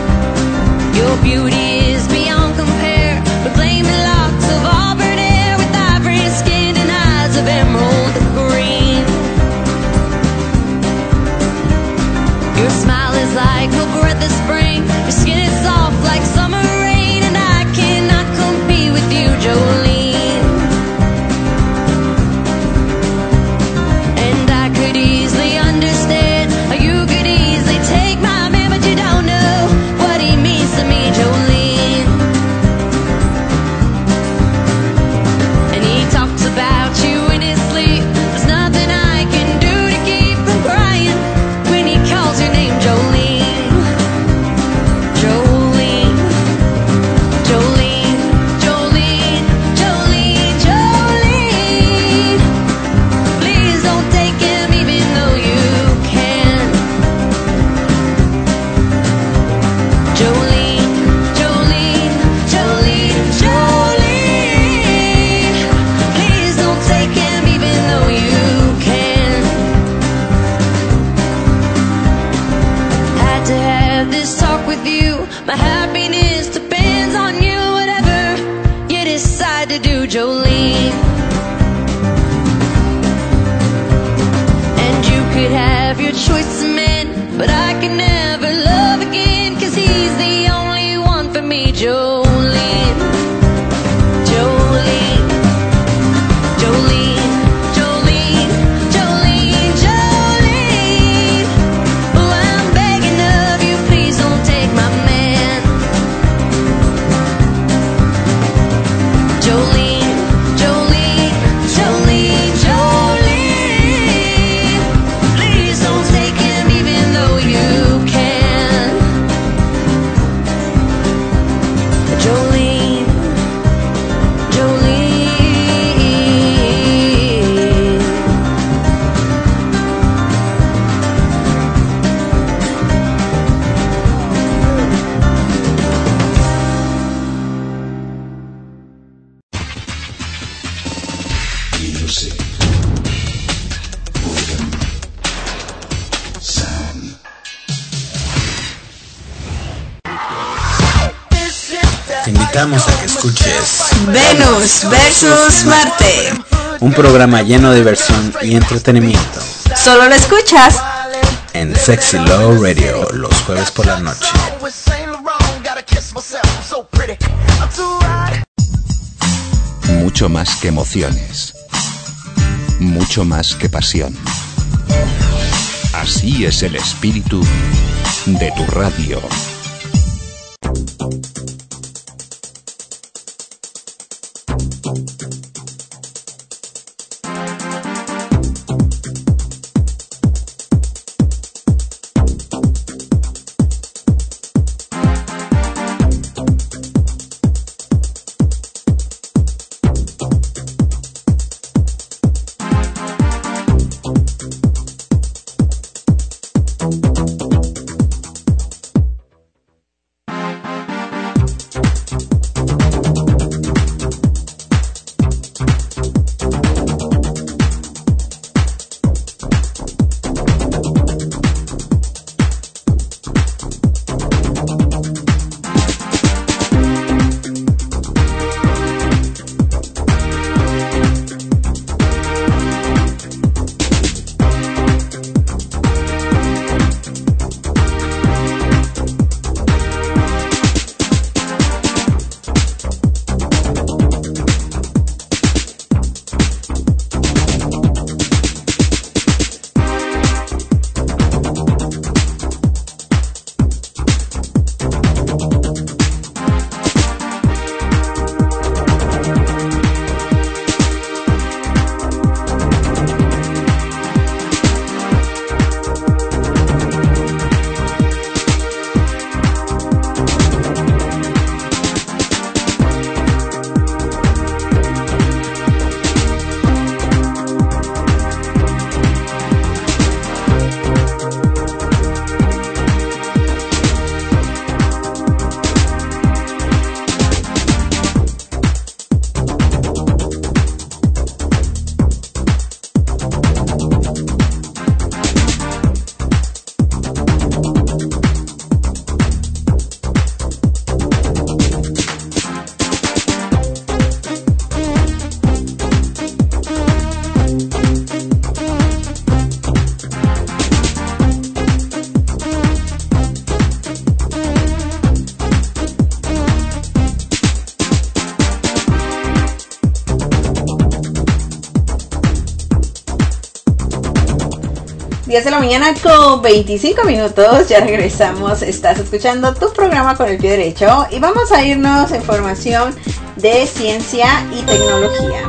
Your beauty is beyond compare, proclaiming locks of auburn hair with choice of men, but I can never love again, 'cause he's the only one for me. Jolene, Jolene, Jolene, Jolene, Jolene, Jolene. Oh, I'm begging of you, please don't take my man. Jolene, Jolene, Jolene, Jolene. Please don't take him even though you can. Jolene, Jolene. Music. Rhythm. Sound. Te invitamos a que escuches Venus versus Marte. un programa lleno de diversión y entretenimiento Solo lo escuchas en Sexy Love Radio los jueves por la noche. Mucho más que emociones. Mucho más que pasión. Así es el espíritu de tu radio. diez de la mañana con veinticinco minutos, ya regresamos, estás escuchando tu programa con el pie derecho y vamos a irnos a información de ciencia y tecnología.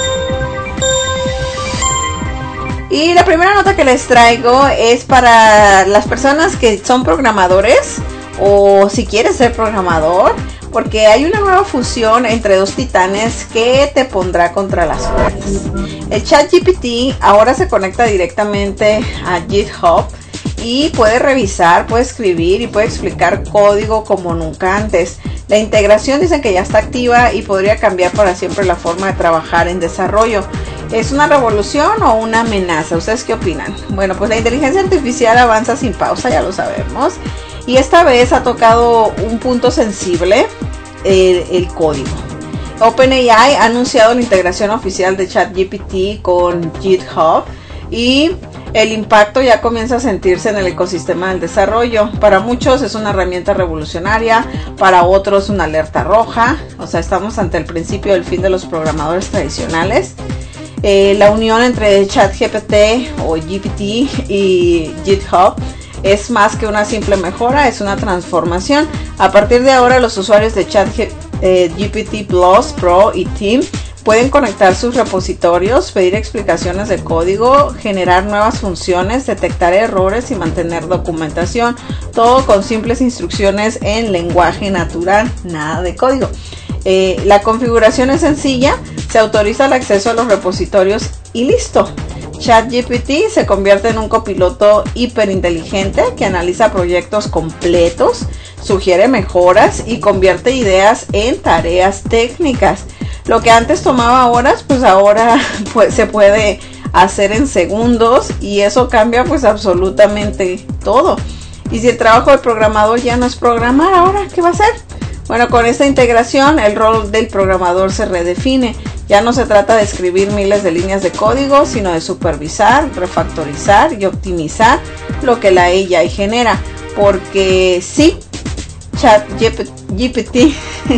Y la primera nota que les traigo es para las personas que son programadores o si quieres ser programador, porque hay una nueva fusión entre dos titanes que te pondrá contra las cuerdas. El ChatGPT ahora se conecta directamente a GitHub y puede revisar, puede escribir y puede explicar código como nunca antes. La integración dicen que ya está activa y podría cambiar para siempre la forma de trabajar en desarrollo. ¿Es una revolución o una amenaza? ¿Ustedes qué opinan? Bueno, pues la inteligencia artificial avanza sin pausa, ya lo sabemos. Y esta vez ha tocado un punto sensible, el, el código. OpenAI ha anunciado la integración oficial de ChatGPT con GitHub y el impacto ya comienza a sentirse en el ecosistema del desarrollo. Para muchos es una herramienta revolucionaria, para otros una alerta roja. O sea, estamos ante el principio del fin de los programadores tradicionales. Eh, la unión entre ChatGPT o G P T y GitHub es más que una simple mejora, es una transformación. A partir de ahora, los usuarios de ChatGPT eh, Plus, Pro y Team pueden conectar sus repositorios, pedir explicaciones de código, generar nuevas funciones, detectar errores y mantener documentación. Todo con simples instrucciones en lenguaje natural, nada de código. Eh, la configuración es sencilla, se autoriza el acceso a los repositorios y listo. ChatGPT se convierte en un copiloto hiperinteligente que analiza proyectos completos, sugiere mejoras y convierte ideas en tareas técnicas. Lo que antes tomaba horas, pues ahora pues, se puede hacer en segundos, y eso cambia pues absolutamente todo. Y si el trabajo del programador ya no es programar, ¿ahora qué va a hacer? Bueno, con esta integración el rol del programador se redefine. Ya no se trata de escribir miles de líneas de código, sino de supervisar, refactorizar y optimizar lo que la A I genera. Porque sí, ChatGPT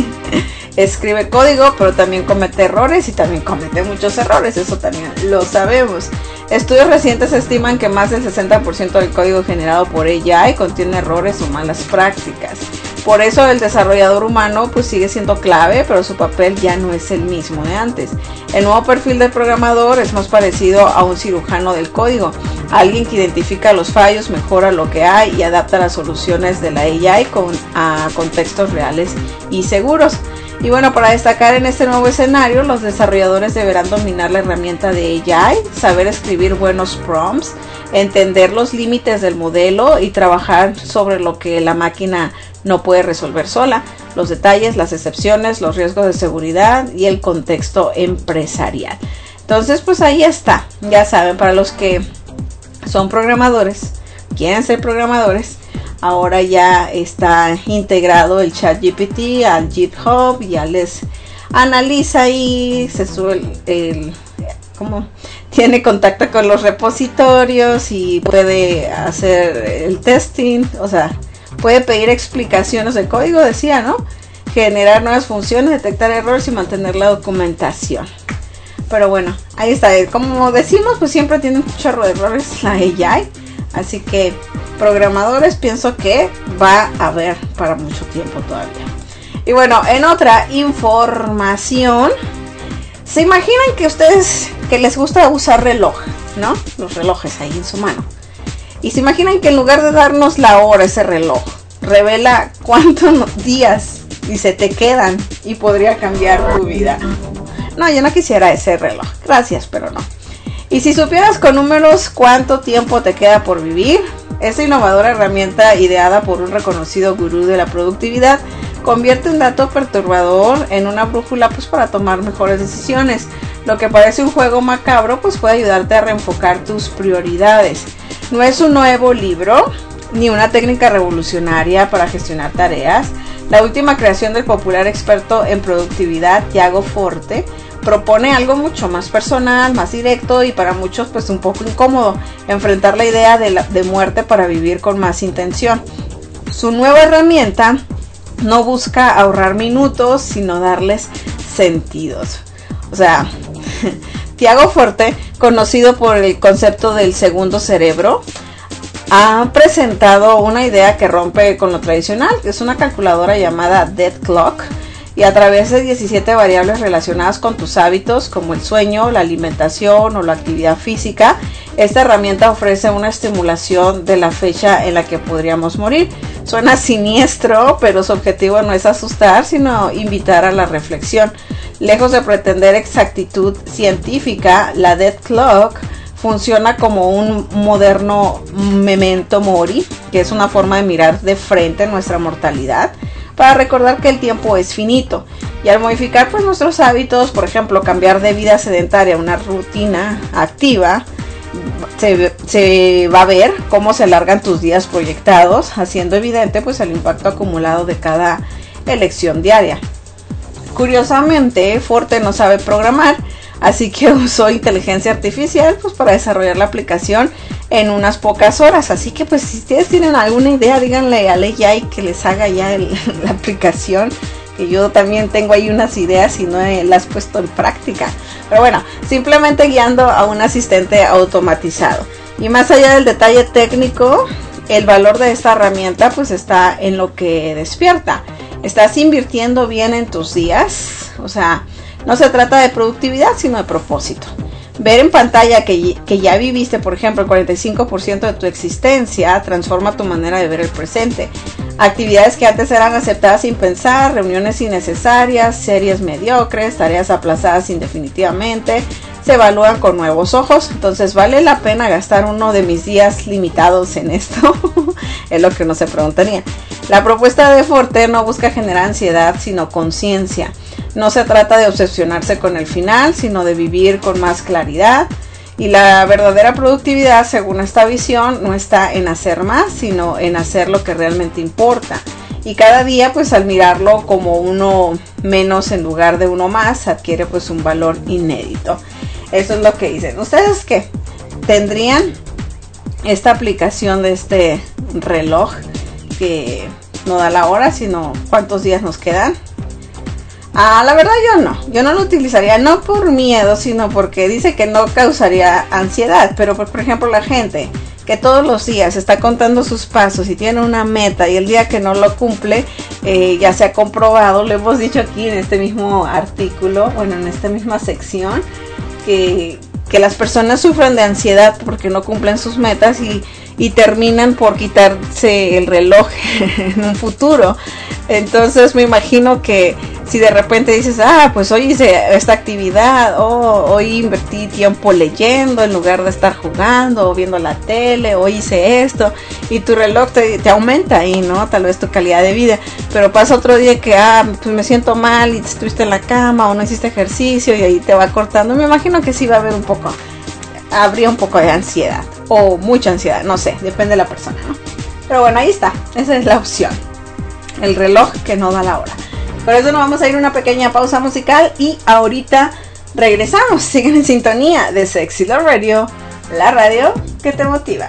escribe código, pero también comete errores y también comete muchos errores, eso también lo sabemos. Estudios recientes estiman que más del sesenta por ciento del código generado por A I contiene errores o malas prácticas. Por eso el desarrollador humano pues sigue siendo clave, pero su papel ya no es el mismo de antes. El nuevo perfil del programador es más parecido a un cirujano del código, alguien que identifica los fallos, mejora lo que hay y adapta las soluciones de la A I con, a contextos reales y seguros. Y bueno, para destacar en este nuevo escenario, los desarrolladores deberán dominar la herramienta de A I, saber escribir buenos prompts, entender los límites del modelo y trabajar sobre lo que la máquina no puede resolver sola, los detalles, las excepciones, los riesgos de seguridad y el contexto empresarial. Entonces, pues ahí está. Ya saben, para los que son programadores, quieren ser programadores, ahora ya está integrado el ChatGPT al GitHub, ya les analiza y se sube el, el como tiene contacto con los repositorios y puede hacer el testing, o sea, puede pedir explicaciones de código, decía, ¿no? Generar nuevas funciones, detectar errores y mantener la documentación. Pero bueno, ahí está. Como decimos, pues siempre tiene un chorro de errores la A I. Así que programadores pienso que va a haber para mucho tiempo todavía. Y bueno, en otra información, ¿se imaginan que ustedes que les gusta usar reloj, ¿no? Los relojes ahí en su mano. Y se imaginan que en lugar de darnos la hora, ese reloj revela cuántos días y se te quedan y podría cambiar tu vida? No, yo no quisiera ese reloj, gracias, pero no. Y si supieras con números cuánto tiempo te queda por vivir, esta innovadora herramienta ideada por un reconocido gurú de la productividad convierte un dato perturbador en una brújula pues para tomar mejores decisiones. Lo que parece un juego macabro pues puede ayudarte a reenfocar tus prioridades. No es un nuevo libro ni una técnica revolucionaria para gestionar tareas. La última creación del popular experto en productividad, Tiago Forte, propone algo mucho más personal, más directo y para muchos pues un poco incómodo, enfrentar la idea de, la, de muerte para vivir con más intención. Su nueva herramienta no busca ahorrar minutos, sino darles sentidos. O sea, Tiago Forte, conocido por el concepto del segundo cerebro, ha presentado una idea que rompe con lo tradicional, que es una calculadora llamada Dead Clock, y a través de diecisiete variables relacionadas con tus hábitos, como el sueño, la alimentación o la actividad física, esta herramienta ofrece una estimulación de la fecha en la que podríamos morir. Suena siniestro, pero su objetivo no es asustar, sino invitar a la reflexión. Lejos de pretender exactitud científica, la Dead Clock funciona como un moderno memento mori, que es una forma de mirar de frente nuestra mortalidad, para recordar que el tiempo es finito. Y al modificar pues nuestros hábitos, por ejemplo, cambiar de vida sedentaria a una rutina activa, se, se va a ver cómo se alargan tus días proyectados, haciendo evidente pues el impacto acumulado de cada elección diaria. Curiosamente, Forte no sabe programar, así que usó inteligencia artificial pues para desarrollar la aplicación en unas pocas horas. Así que pues si ustedes tienen alguna idea, díganle a L A I que les haga ya el, la aplicación, que yo también tengo ahí unas ideas y no he, las he puesto en práctica. Pero bueno, simplemente guiando a un asistente automatizado. Y más allá del detalle técnico, el valor de esta herramienta pues está en lo que despierta. Estás invirtiendo bien en tus días, o sea, no se trata de productividad, sino de propósito. Ver en pantalla que, que ya viviste, por ejemplo, el cuarenta y cinco por ciento de tu existencia transforma tu manera de ver el presente. Actividades que antes eran aceptadas sin pensar, reuniones innecesarias, series mediocres, tareas aplazadas indefinitivamente, se evalúan con nuevos ojos. Entonces, ¿vale la pena gastar uno de mis días limitados en esto? Es lo que uno se preguntaría. La propuesta de Forte no busca generar ansiedad, sino conciencia. No se trata de obsesionarse con el final, sino de vivir con más claridad. Y la verdadera productividad, según esta visión, no está en hacer más, sino en hacer lo que realmente importa. Y cada día, pues al mirarlo como uno menos en lugar de uno más, adquiere pues un valor inédito. Eso es lo que dicen. ¿Ustedes qué? ¿Tendrían esta aplicación de este reloj que no da la hora, sino cuántos días nos quedan? Ah, la verdad yo no, yo no lo utilizaría, no por miedo, sino porque dice que no causaría ansiedad. Pero por, por ejemplo, la gente que todos los días está contando sus pasos y tiene una meta y el día que no lo cumple, eh, ya se ha comprobado, lo hemos dicho aquí en este mismo artículo, bueno, en esta misma sección, que, que las personas sufren de ansiedad porque no cumplen sus metas y, y terminan por quitarse el reloj en un futuro. Entonces me imagino que si de repente dices, ah, pues hoy hice esta actividad, oh, hoy invertí tiempo leyendo en lugar de estar jugando o viendo la tele, hoy hice esto, y tu reloj te, te aumenta ahí, ¿no? Tal vez tu calidad de vida. Pero pasa otro día que, ah, pues me siento mal y estuviste en la cama o no hiciste ejercicio y ahí te va cortando. Me imagino que sí va a haber un poco, habría un poco de ansiedad o mucha ansiedad, no sé, depende de la persona, ¿no? Pero bueno, ahí está, esa es la opción, el reloj que no da la hora. Por eso nos vamos a ir a una pequeña pausa musical y ahorita regresamos. Siguen en sintonía de Sexy Love Radio, la radio que te motiva.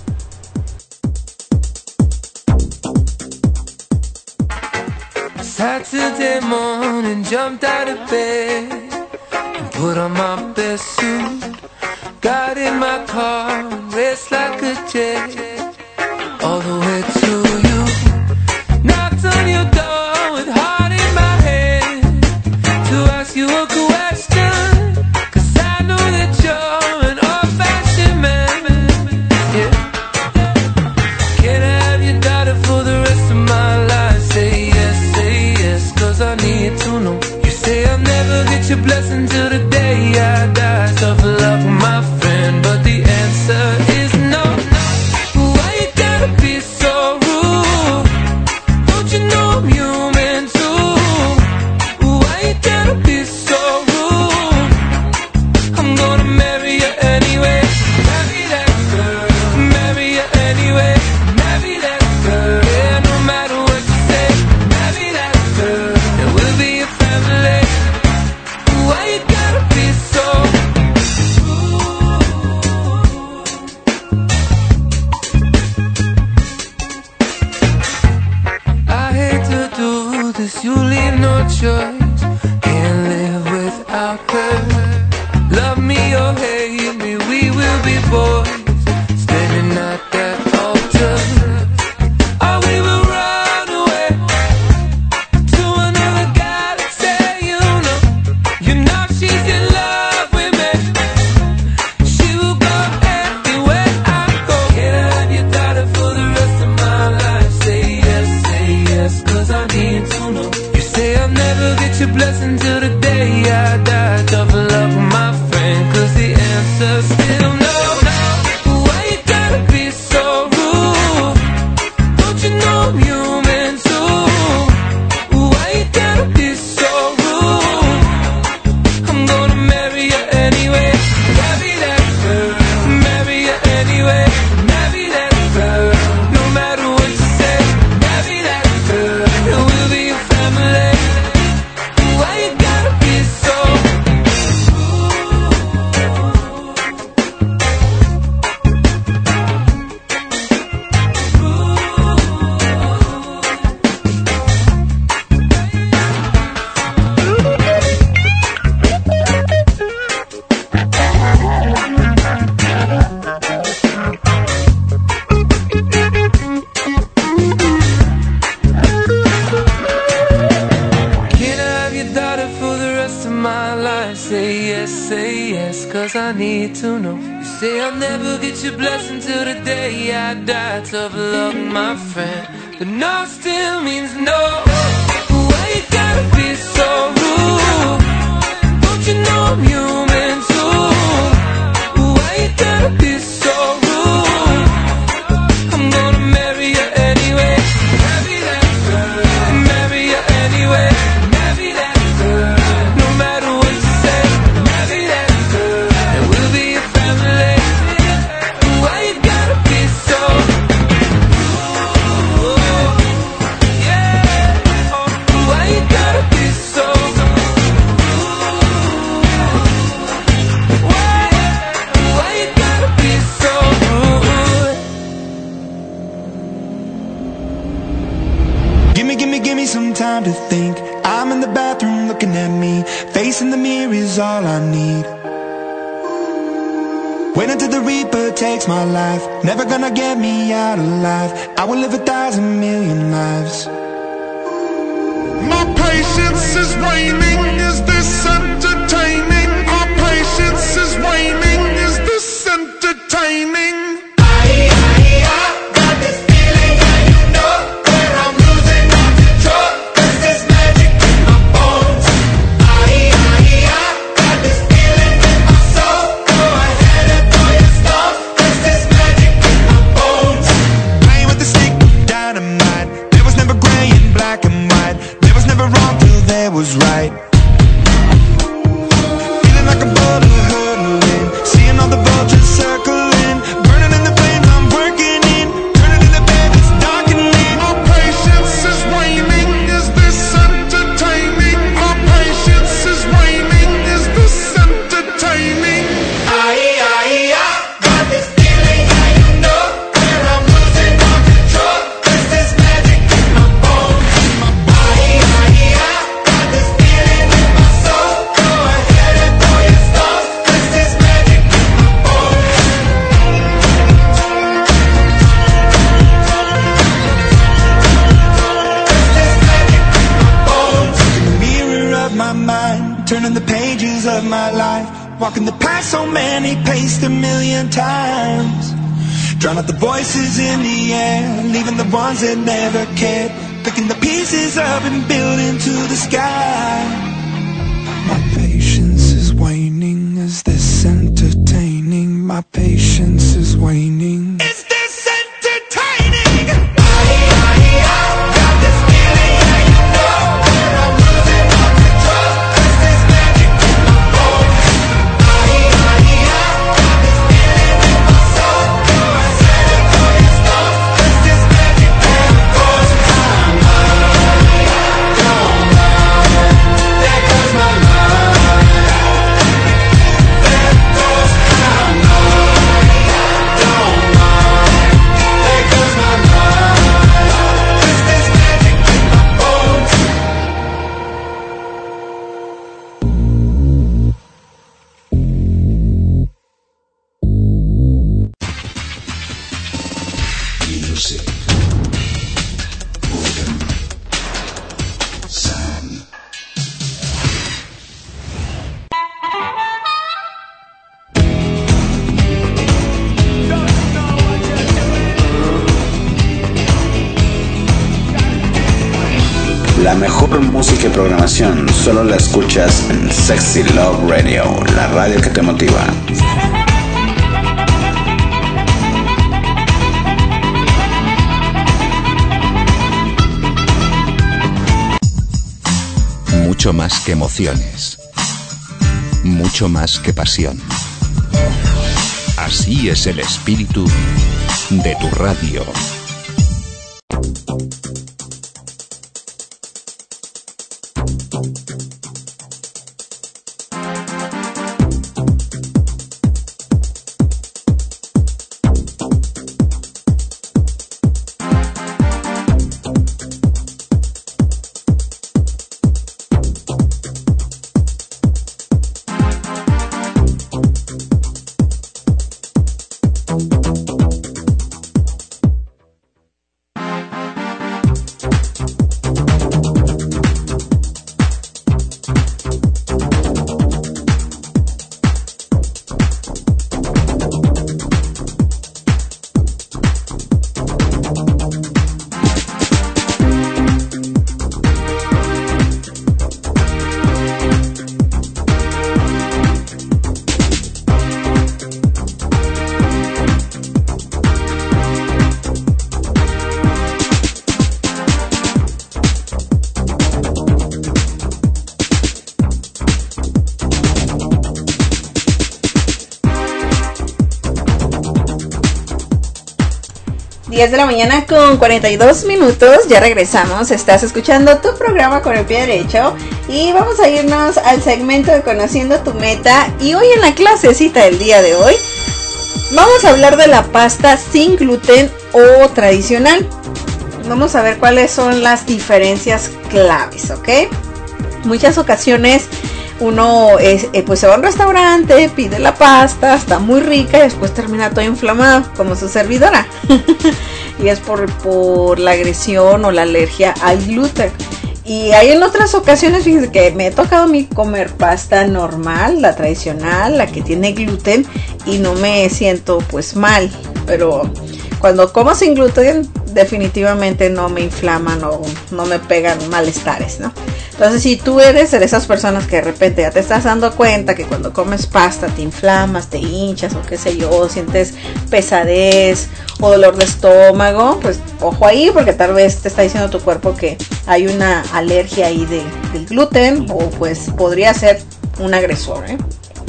Saturday morning, jumped out of bed and put on my best suit. Got in my car, raced like a jet all the way to you. Knocked on your door with heart in my head to ask you a question, 'cause I know that you're an old-fashioned man. Yeah. Can I have your daughter for the rest of my life? Say yes, say yes, 'cause I need to know. You say I'll never get your blessing till the day I die. Tough love, my friend, but the answer is no. Why you gotta be so rude? Don't you know I'm human too? Why you gotta be so rude? I'm gonna marry you anyway. Marry that girl. Marry you anyway. Marry that girl. Yeah, no matter what you say. Marry that girl. And we'll be a family. Why you gotta be so you leave no choice, can't live without her. Love me or hate me, we will be boys, standing at that altar. Or we will run away to another galaxy, you know. You know she's in love with me. She will go anywhere I go. Can I have your daughter for the rest of my life? Say yes, say yes, 'cause I need to know. I'll never get your blessing till the day I die. Tough love, my friend, 'cause the answer's still no, no. say yes, cause I need to know. You say I'll never get your blessing till the day I die. Tough luck, my friend, but no still means no. Why you gotta be so rude? Don't you know I'm human too? Why you gotta be so rude? I'm gonna marry you anyway. Marry that girl. Marry you anyway. Marry that girl. No matter what you say. Marry that girl. And we'll be a family. Why you gotta be so rude? Yeah. Oh, why you gotta be so rude? Why? Why you gotta be so rude? Gimme, gimme, gimme some time to think. I'm in the bathroom looking at me. Facing the mirror is all I need. Wait until the Reaper takes my life. Never gonna get me out alive. I will live a thousand million lives. My patience is waning, is this entertaining? My patience is waning, is this entertaining? I, I, I got this feeling and you know where I'm losing all control. There's this magic in my bones. I, I, I got this feeling in my soul. Go ahead and throw your stones. There's this magic in my bones. Playing with the stick of dynamite. There was never gray and black and white. There was never wrong till there was right. Feeling like a bullet hurtling. Seeing all the vultures circling. Burning in the flames I'm working in. Turning in the bed, it's darkening. My patience is waning, is this entertaining? My patience is waning, is this entertaining? I, I, I got this feeling and you know where I'm losing all control. There's this magic in my bones. I, I, I got this feeling in my soul. Go ahead and throw your stones. There's this magic in my bones. In the mirror of my mind, turning the pages of my life. Walking the path so many paced a million times. Drown out the voices in the air, leaving the ones that never cared. Picking the pieces up and building to the sky. My patience is waning, is this entertaining? My patience is waning. Is this entertaining? I, I, I got this feeling and you know where I'm losing all control. There's this magic in my bones. I, I, I got this feeling in my soul. Go ahead and throw your stones. There's this magic in my bones. Don't worry, don't worry. There goes my love. There goes my love. Don't worry, there goes my love. There's this magic in my bones. Music. Rhythm. Sound. La mejor música y programación solo la escuchas en Sexy Love Radio, la radio que te motiva. Mucho más que emociones. Mucho más que pasión. Así es el espíritu de tu radio. diez de la mañana con cuarenta y dos minutos, ya regresamos, estás escuchando tu programa Con el Pie Derecho y vamos a irnos al segmento de Conociendo tu Meta. Y hoy en la clasecita del día de hoy vamos a hablar de la pasta sin gluten o tradicional. Vamos a ver cuáles son las diferencias claves, ¿ok? Muchas ocasiones uno es, eh, pues se va a un restaurante, pide la pasta, está muy rica y después termina todo inflamado, como su servidora. Y es por, por la agresión o la alergia al gluten. Y hay en otras ocasiones, fíjense que me he tocado a mí comer pasta normal, la tradicional, la que tiene gluten, y no me siento pues mal. Pero cuando como sin gluten, definitivamente no me inflaman o no me pegan malestares, ¿no? Entonces, si tú eres de esas personas que de repente ya te estás dando cuenta que cuando comes pasta te inflamas, te hinchas o qué sé yo, sientes pesadez o dolor de estómago, pues ojo ahí, porque tal vez te está diciendo tu cuerpo que hay una alergia ahí de, del gluten, o pues podría ser un agresor, ¿eh?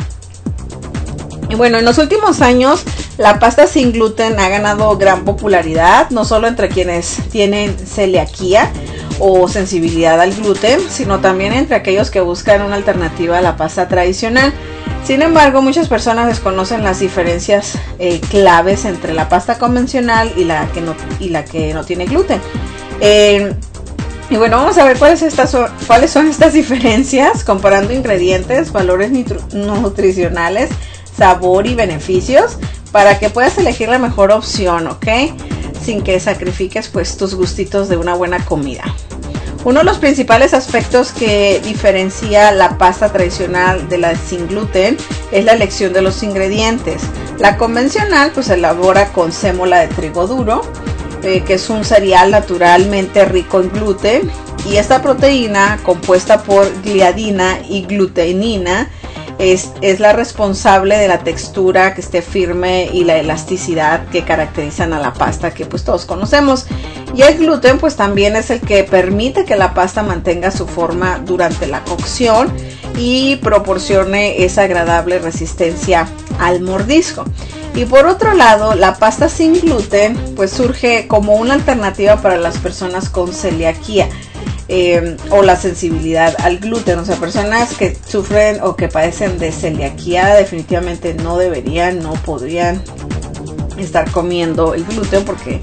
Y bueno, en los últimos años la pasta sin gluten ha ganado gran popularidad, no solo entre quienes tienen celiaquía o sensibilidad al gluten, sino también entre aquellos que buscan una alternativa a la pasta tradicional. Sin embargo, muchas personas desconocen las diferencias eh, claves entre la pasta convencional y la que no, y la que no tiene gluten. Eh, y bueno, vamos a ver cuáles, estas son, cuáles son estas diferencias, comparando ingredientes, valores nitru- nutricionales, sabor y beneficios, para que puedas elegir la mejor opción, ¿ok? Sin que sacrifiques pues tus gustitos de una buena comida. Uno de los principales aspectos que diferencia la pasta tradicional de la sin gluten es la elección de los ingredientes. La convencional pues se elabora con sémola de trigo duro, eh, que es un cereal naturalmente rico en gluten, y esta proteína compuesta por gliadina y glutenina Es, es la responsable de la textura que esté firme y la elasticidad que caracterizan a la pasta, que pues todos conocemos. Y el gluten pues también es el que permite que la pasta mantenga su forma durante la cocción y proporcione esa agradable resistencia al mordisco. Y por otro lado, la pasta sin gluten pues surge como una alternativa para las personas con celiaquía. Eh, o la sensibilidad al gluten, o sea, personas que sufren o que padecen de celiaquía definitivamente no deberían, no podrían estar comiendo el gluten porque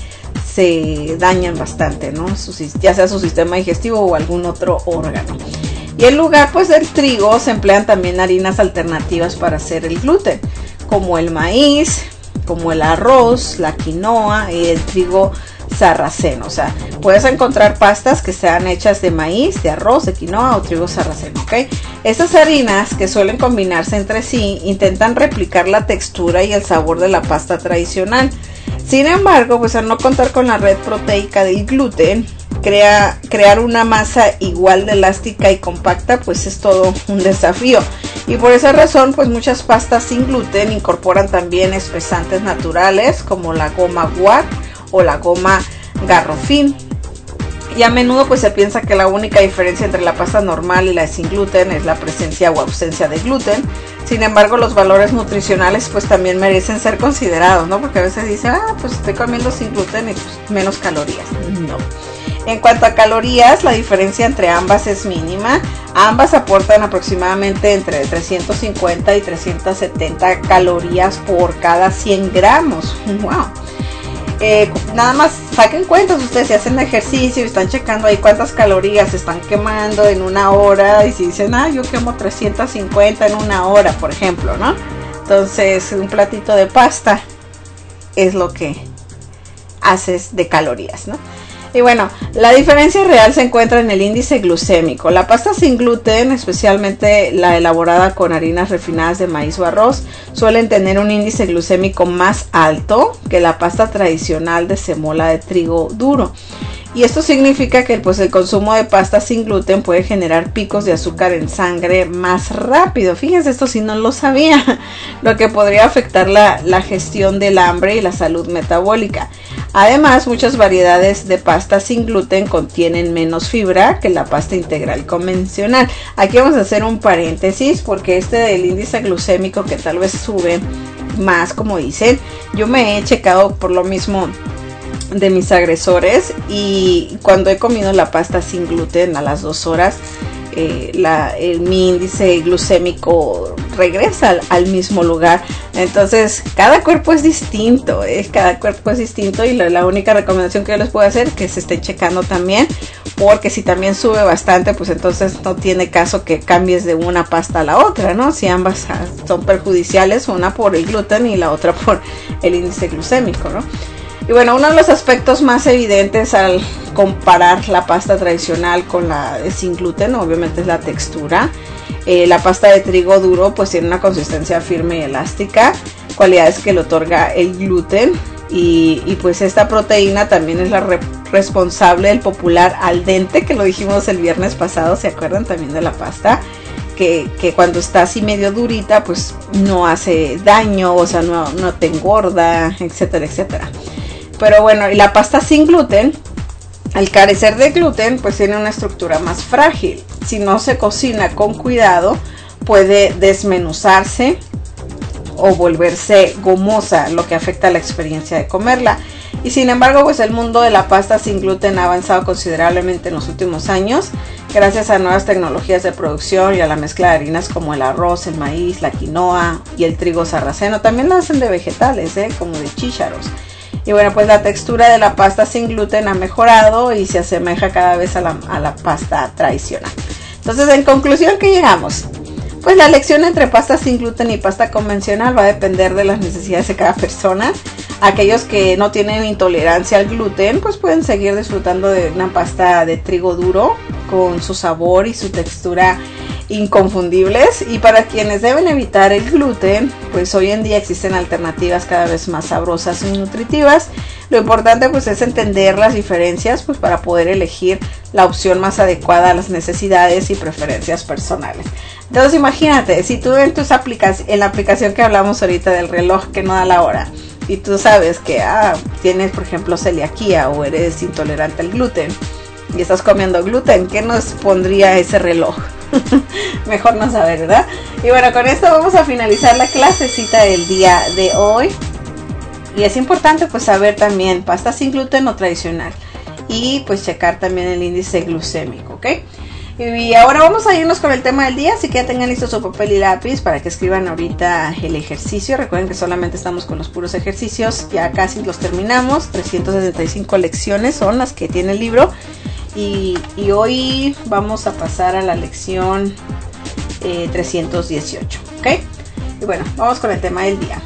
se dañan bastante, ¿no? Su, ya sea su sistema digestivo o algún otro órgano. Y en lugar pues del trigo se emplean también harinas alternativas para hacer el gluten, como el maíz, como el arroz, la quinoa y el trigo sarraceno. O sea, puedes encontrar pastas que sean hechas de maíz, de arroz, de quinoa o trigo sarraceno, ¿ok? Estas harinas, que suelen combinarse entre sí, intentan replicar la textura y el sabor de la pasta tradicional. Sin embargo, pues al no contar con la red proteica del gluten, crea, crear una masa igual de elástica y compacta, pues es todo un desafío. Y por esa razón, pues muchas pastas sin gluten incorporan también espesantes naturales como la goma guar o la goma garrofín. Y a menudo pues se piensa que la única diferencia entre la pasta normal y la sin gluten es la presencia o ausencia de gluten. Sin embargo, los valores nutricionales pues también merecen ser considerados, ¿no? Porque a veces dicen, ah, pues estoy comiendo sin gluten y pues menos calorías. No. En cuanto a calorías, la diferencia entre ambas es mínima. Ambas aportan aproximadamente entre trescientos cincuenta y trescientos setenta calorías por cada cien gramos. ¡Wow! Eh, nada más saquen cuentas ustedes si hacen ejercicio y están checando ahí cuántas calorías se están quemando en una hora, y si dicen, ah, yo quemo trescientos cincuenta en una hora, por ejemplo, ¿no? Entonces un platito de pasta es lo que haces de calorías, ¿no? Y bueno, la diferencia real se encuentra en el índice glucémico. La pasta sin gluten, especialmente la elaborada con harinas refinadas de maíz o arroz, suelen tener un índice glucémico más alto que la pasta tradicional de sémola de trigo duro. Y esto significa que pues, el consumo de pasta sin gluten puede generar picos de azúcar en sangre más rápido. Fíjense, esto sí no lo sabía, lo que podría afectar la, la gestión del hambre y la salud metabólica. Además, muchas variedades de pasta sin gluten contienen menos fibra que la pasta integral convencional. Aquí vamos a hacer un paréntesis porque este del índice glucémico que tal vez sube más, como dicen, yo me he checado por lo mismo de mis agresores, y cuando he comido la pasta sin gluten a las dos horas, eh, la, el, mi índice glucémico regresa al, al mismo lugar. Entonces cada cuerpo es distinto, ¿eh? Cada cuerpo es distinto, y la, la única recomendación que yo les puedo hacer es que se estén checando también, porque si también sube bastante, pues entonces no tiene caso que cambies de una pasta a la otra, ¿no? Si ambas son perjudiciales, una por el gluten y la otra por el índice glucémico, ¿no? Y bueno, uno de los aspectos más evidentes al comparar la pasta tradicional con la de sin gluten, obviamente, es la textura. Eh, la pasta de trigo duro pues tiene una consistencia firme y elástica, cualidades que le otorga el gluten, y, y pues esta proteína también es la re responsable del popular al dente, que lo dijimos el viernes pasado, ¿se acuerdan? También de la pasta, que, que cuando está así medio durita pues no hace daño, o sea, no, no te engorda, etcétera, etcétera. Pero bueno, y la pasta sin gluten, al carecer de gluten, pues tiene una estructura más frágil. Si no se cocina con cuidado, puede desmenuzarse o volverse gomosa, lo que afecta la experiencia de comerla. Y sin embargo, pues el mundo de la pasta sin gluten ha avanzado considerablemente en los últimos años, gracias a nuevas tecnologías de producción y a la mezcla de harinas como el arroz, el maíz, la quinoa y el trigo sarraceno. También lo hacen de vegetales, ¿eh? Como de chícharos. Y bueno, pues la textura de la pasta sin gluten ha mejorado y se asemeja cada vez a la, a la pasta tradicional. Entonces, en conclusión, ¿qué llegamos? Pues la elección entre pasta sin gluten y pasta convencional va a depender de las necesidades de cada persona. Aquellos que no tienen intolerancia al gluten, pues pueden seguir disfrutando de una pasta de trigo duro con su sabor y su textura inconfundibles. Y para quienes deben evitar el gluten, pues hoy en día existen alternativas cada vez más sabrosas y nutritivas. Lo importante pues es entender las diferencias, pues para poder elegir la opción más adecuada a las necesidades y preferencias personales. Entonces imagínate, si tú en, tus aplicaciones, en la aplicación que hablamos ahorita del reloj que no da la hora, y tú sabes que ah, tienes por ejemplo celiaquía o eres intolerante al gluten y estás comiendo gluten, ¿qué nos pondría ese reloj? Mejor no saber, ¿verdad? Y bueno, con esto vamos a finalizar la clasecita del día de hoy. Y es importante pues saber también pasta sin gluten o tradicional, y pues checar también el índice glucémico, ¿ok? Y ahora vamos a irnos con el tema del día, así que ya tengan listo su papel y lápiz para que escriban ahorita el ejercicio. Recuerden que solamente estamos con los puros ejercicios, ya casi los terminamos. trescientas sesenta y cinco lecciones son las que tiene el libro, y, y hoy vamos a pasar a la lección eh, trescientos dieciocho, ¿ok? Y bueno, vamos con el tema del día.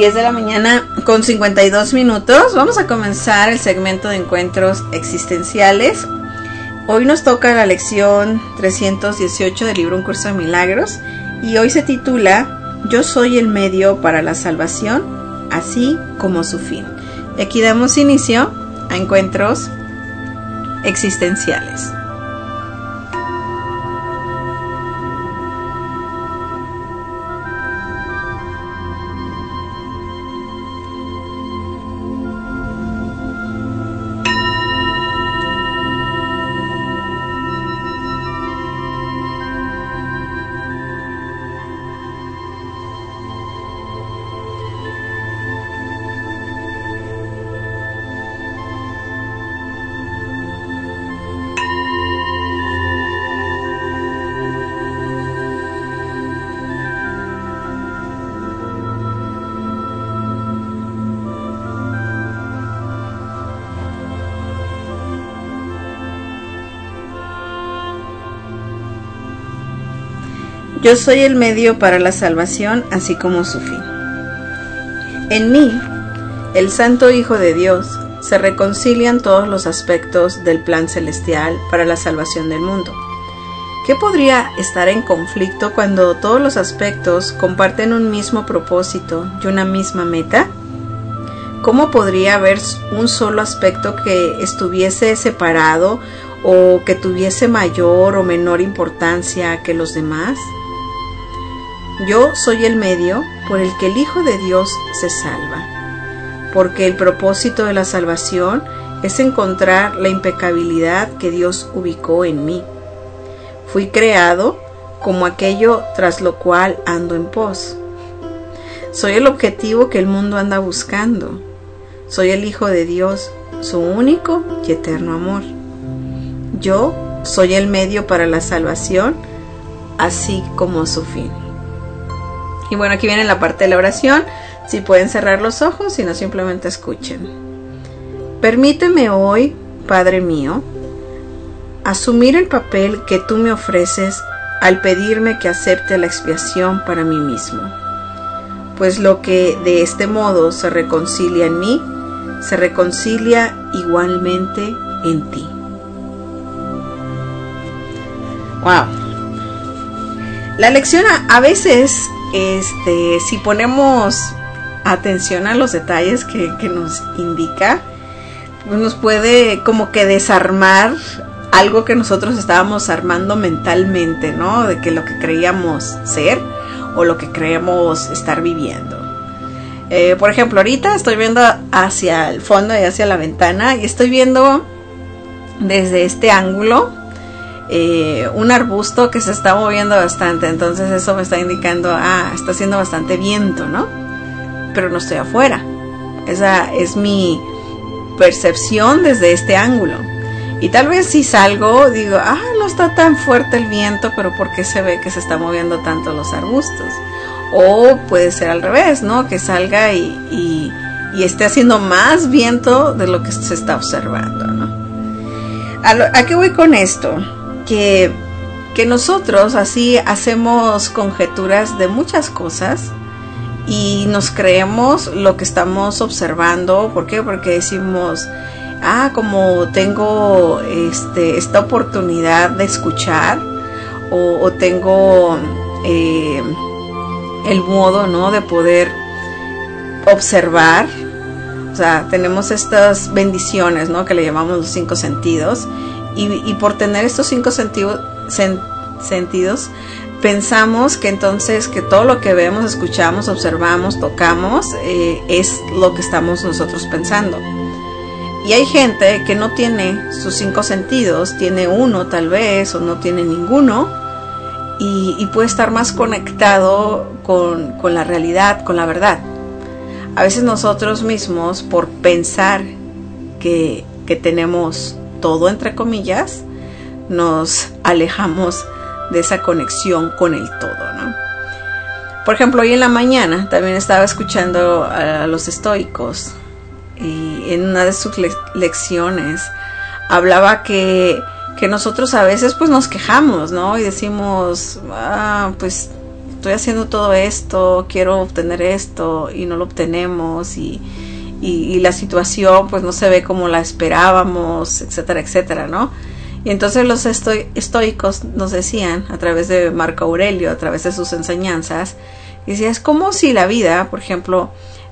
diez de la mañana con cincuenta y dos minutos. Vamos a comenzar el segmento de encuentros existenciales. Hoy nos toca la lección trescientos dieciocho del libro Un Curso de Milagros y hoy se titula Yo soy el medio para la salvación, así como su fin. Y aquí damos inicio a encuentros existenciales. Yo soy el medio para la salvación, así como su fin. En mí, el Santo Hijo de Dios, se reconcilian todos los aspectos del plan celestial para la salvación del mundo. ¿Qué podría estar en conflicto cuando todos los aspectos comparten un mismo propósito y una misma meta? ¿Cómo podría haber un solo aspecto que estuviese separado o que tuviese mayor o menor importancia que los demás? Yo soy el medio por el que el Hijo de Dios se salva, porque el propósito de la salvación es encontrar la impecabilidad que Dios ubicó en mí. Fui creado como aquello tras lo cual ando en pos. Soy el objetivo que el mundo anda buscando. Soy el Hijo de Dios, su único y eterno amor. Yo soy el medio para la salvación, así como su fin. Y bueno, aquí viene la parte de la oración. Si pueden cerrar los ojos, si no simplemente escuchen. Permíteme hoy, Padre mío, asumir el papel que tú me ofreces al pedirme que acepte la expiación para mí mismo. Pues lo que de este modo se reconcilia en mí, se reconcilia igualmente en ti. Wow. La lección a, a veces, este, si ponemos atención a los detalles que, que nos indica, pues nos puede como que desarmar algo que nosotros estábamos armando mentalmente, ¿no? De que lo que creíamos ser o lo que creemos estar viviendo. Eh, por ejemplo, ahorita estoy viendo hacia el fondo y hacia la ventana y estoy viendo desde este ángulo eh, un arbusto que se está moviendo bastante. Entonces eso me está indicando, ah, está haciendo bastante viento, ¿no? Pero no estoy afuera. Esa es mi percepción desde este ángulo. Y tal vez si salgo, digo, ah, no está tan fuerte el viento, pero ¿por qué se ve que se está moviendo tanto los arbustos? O puede ser al revés, ¿no? Que salga y, y, y esté haciendo más viento de lo que se está observando, ¿no? ¿A, lo, ¿a qué voy con esto? Que, que nosotros así hacemos conjeturas de muchas cosas y nos creemos lo que estamos observando. ¿Por qué? Porque decimos, ah, como tengo este, esta oportunidad de escuchar o, o tengo eh, el modo, ¿no?, de poder observar. O sea, tenemos estas bendiciones, ¿no?, que le llamamos los cinco sentidos. Y, y por tener estos cinco sentido, sen, sentidos, pensamos que entonces que todo lo que vemos, escuchamos, observamos, tocamos, eh, es lo que estamos nosotros pensando. Y hay gente que no tiene sus cinco sentidos, tiene uno tal vez, o no tiene ninguno, y, y puede estar más conectado con, con la realidad, con la verdad. A veces nosotros mismos, por pensar que, que tenemos todo, entre comillas, nos alejamos de esa conexión con el todo, ¿no? Por ejemplo, hoy en la mañana también estaba escuchando a los estoicos, y en una de sus le- lecciones hablaba que, que nosotros a veces pues nos quejamos, ¿no? Y decimos, ah, pues estoy haciendo todo esto, quiero obtener esto y no lo obtenemos y, y, y la situación pues no se ve como la esperábamos, etcétera, etcétera, ¿no? Y entonces los esto- estoicos nos decían, a través de Marco Aurelio, a través de sus enseñanzas, decía, es como si la vida, por ejemplo,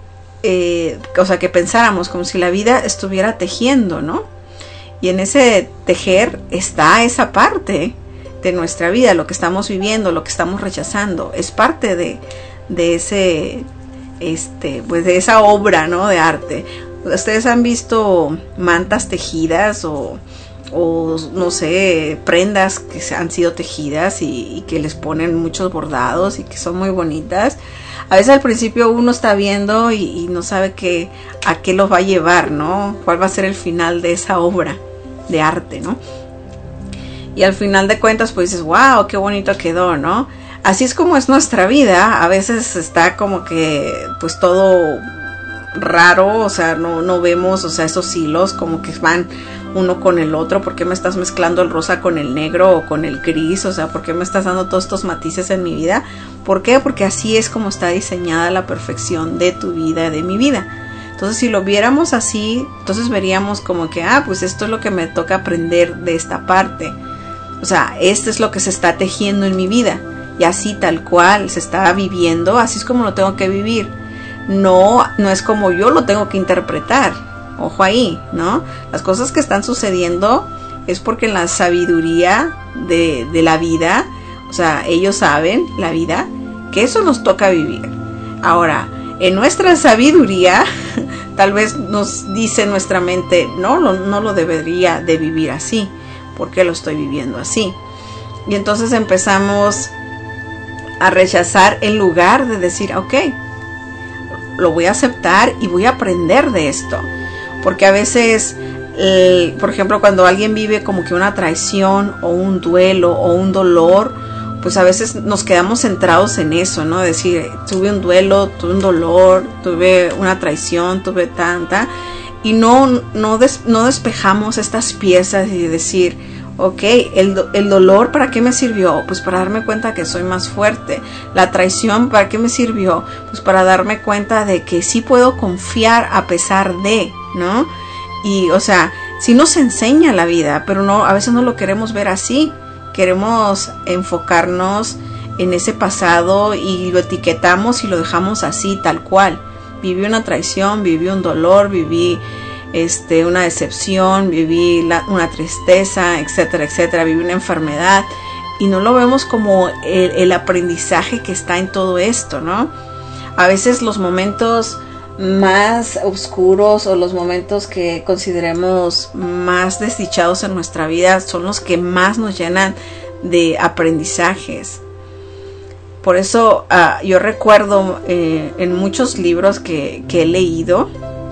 eh, o sea, que pensáramos como si la vida estuviera tejiendo, ¿no? Y en ese tejer está esa parte de nuestra vida, lo que estamos viviendo, lo que estamos rechazando, es parte de, de ese, este, pues de esa obra, ¿no? De arte. Ustedes han visto mantas tejidas o o no sé, prendas que han sido tejidas y, y que les ponen muchos bordados y que son muy bonitas. A veces al principio uno está viendo y, y no sabe qué, a qué los va a llevar, ¿no? Cuál va a ser el final de esa obra de arte, ¿no? Y al final de cuentas pues dices, wow, qué bonito quedó, ¿no? Así es como es nuestra vida. A veces está como que pues todo raro, o sea, no, no vemos, o sea, esos hilos como que van uno con el otro. ¿Por qué me estás mezclando el rosa con el negro o con el gris? O sea, ¿por qué me estás dando todos estos matices en mi vida? ¿Por qué? Porque así es como está diseñada la perfección de tu vida, de mi vida. Entonces, si lo viéramos así, entonces veríamos como que, ah, pues esto es lo que me toca aprender de esta parte. O sea, esto es lo que se está tejiendo en mi vida. Y así tal cual se está viviendo, así es como lo tengo que vivir. No, no es como yo lo tengo que interpretar. Ojo ahí, ¿no? Las cosas que están sucediendo es porque en la sabiduría de, de la vida, o sea, ellos saben, la vida, que eso nos toca vivir. Ahora, en nuestra sabiduría, tal vez nos dice nuestra mente, no, no, no lo debería de vivir así, porque lo estoy viviendo así. Y entonces empezamos a rechazar en lugar de decir, ok, lo voy a aceptar y voy a aprender de esto. Porque a veces, eh, por ejemplo, cuando alguien vive como que una traición o un duelo o un dolor, pues a veces nos quedamos centrados en eso, ¿no? Decir, tuve un duelo, tuve un dolor, tuve una traición, tuve tanta, y no, no, des, no despejamos estas piezas y decir, ok, el, el dolor, ¿para qué me sirvió? Pues para darme cuenta que soy más fuerte. La traición, ¿para qué me sirvió? Pues para darme cuenta de que sí puedo confiar a pesar de, ¿no? Y, o sea, sí nos enseña la vida, pero no, a veces no lo queremos ver así. Queremos enfocarnos en ese pasado y lo etiquetamos y lo dejamos así, tal cual. Viví una traición, viví un dolor, viví este, una decepción, viví la, una tristeza, etcétera, etcétera. Viví una enfermedad y no lo vemos como el, el aprendizaje que está en todo esto, ¿no? A veces los momentos más oscuros o los momentos que consideremos más desdichados en nuestra vida son los que más nos llenan de aprendizajes. Por eso uh, yo recuerdo eh, en muchos libros que, que he leído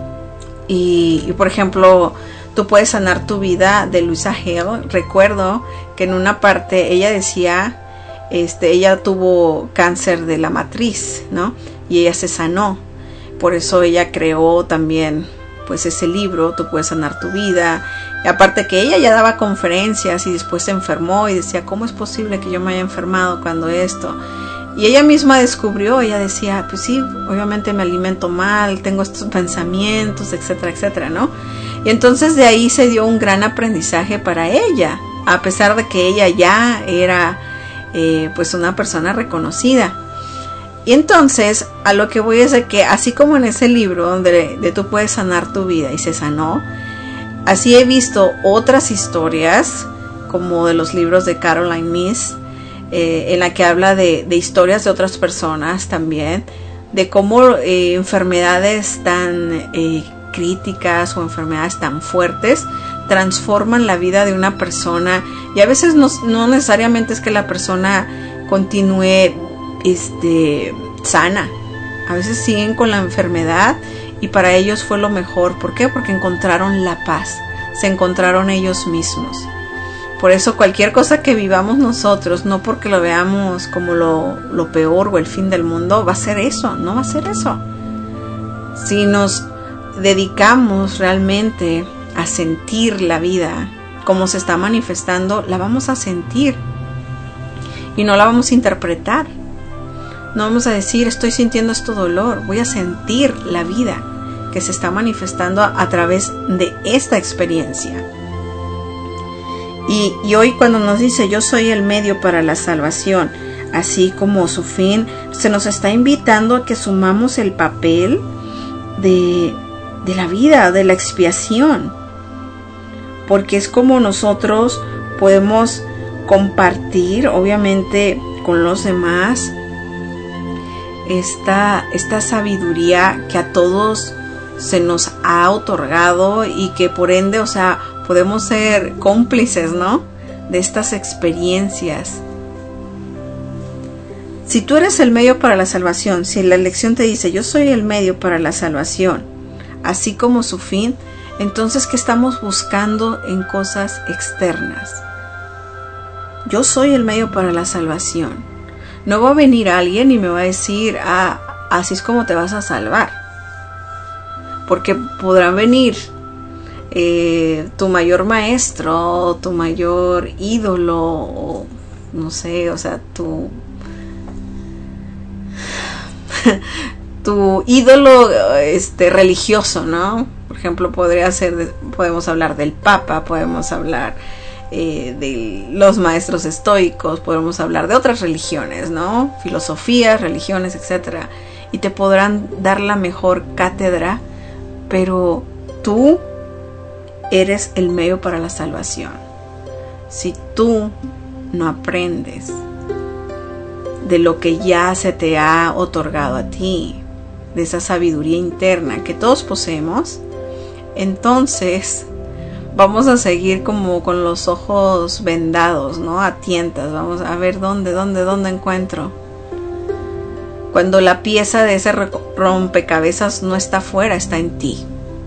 y, y por ejemplo Tú puedes sanar tu vida de Louisa Hay. Recuerdo que en una parte ella decía, este, ella tuvo cáncer de la matriz, ¿no? Y ella se sanó. Por eso ella creó también pues ese libro, Tú puedes sanar tu vida. Y aparte que ella ya daba conferencias y después se enfermó y decía, ¿cómo es posible que yo me haya enfermado cuando esto? Y ella misma descubrió, ella decía, pues sí, obviamente me alimento mal, tengo estos pensamientos, etcétera, etcétera, ¿no? Y entonces de ahí se dio un gran aprendizaje para ella, a pesar de que ella ya era eh, pues una persona reconocida. Y entonces a lo que voy es de que así como en ese libro donde de Tú puedes sanar tu vida y se sanó, así he visto otras historias como de los libros de Caroline Myss, eh, en la que habla de, de historias de otras personas también, de cómo eh, enfermedades tan eh, críticas o enfermedades tan fuertes transforman la vida de una persona. Y a veces no, no necesariamente es que la persona continúe este, sana. A veces siguen con la enfermedad y para ellos fue lo mejor. ¿Por qué? Porque encontraron la paz, se encontraron ellos mismos. Por eso cualquier cosa que vivamos nosotros, no porque lo veamos como lo, lo peor o el fin del mundo, va a ser eso, no va a ser eso. Si nos dedicamos realmente a sentir la vida como se está manifestando, la vamos a sentir y no la vamos a interpretar. No vamos a decir, estoy sintiendo este dolor, voy a sentir la vida que se está manifestando a, a través de esta experiencia. Y, y hoy cuando nos dice, yo soy el medio para la salvación, así como su fin, se nos está invitando a que sumamos el papel de, de la vida, de la expiación. Porque es como nosotros podemos compartir, obviamente, con los demás, esta, esta sabiduría que a todos se nos ha otorgado y que por ende, o sea, podemos ser cómplices, ¿no? De estas experiencias. Si tú eres el medio para la salvación, si la lección te dice, yo soy el medio para la salvación, así como su fin, entonces, ¿qué estamos buscando en cosas externas? Yo soy el medio para la salvación. No va a venir alguien y me va a decir, ah, así es como te vas a salvar. Porque podrán venir eh, tu mayor maestro, tu mayor ídolo, o, no sé, o sea, tu... tu ídolo este, religioso, ¿no? Por ejemplo, podría ser, de, podemos hablar del Papa, podemos hablar eh, de los maestros estoicos, podemos hablar de otras religiones, ¿no? Filosofías, religiones, etcétera. Y te podrán dar la mejor cátedra, pero tú eres el medio para la salvación. Si tú no aprendes de lo que ya se te ha otorgado a ti, de esa sabiduría interna que todos poseemos, entonces vamos a seguir como con los ojos vendados, ¿no? A tientas, vamos a ver dónde, dónde, dónde encuentro. Cuando la pieza de ese rompecabezas no está afuera, está en ti.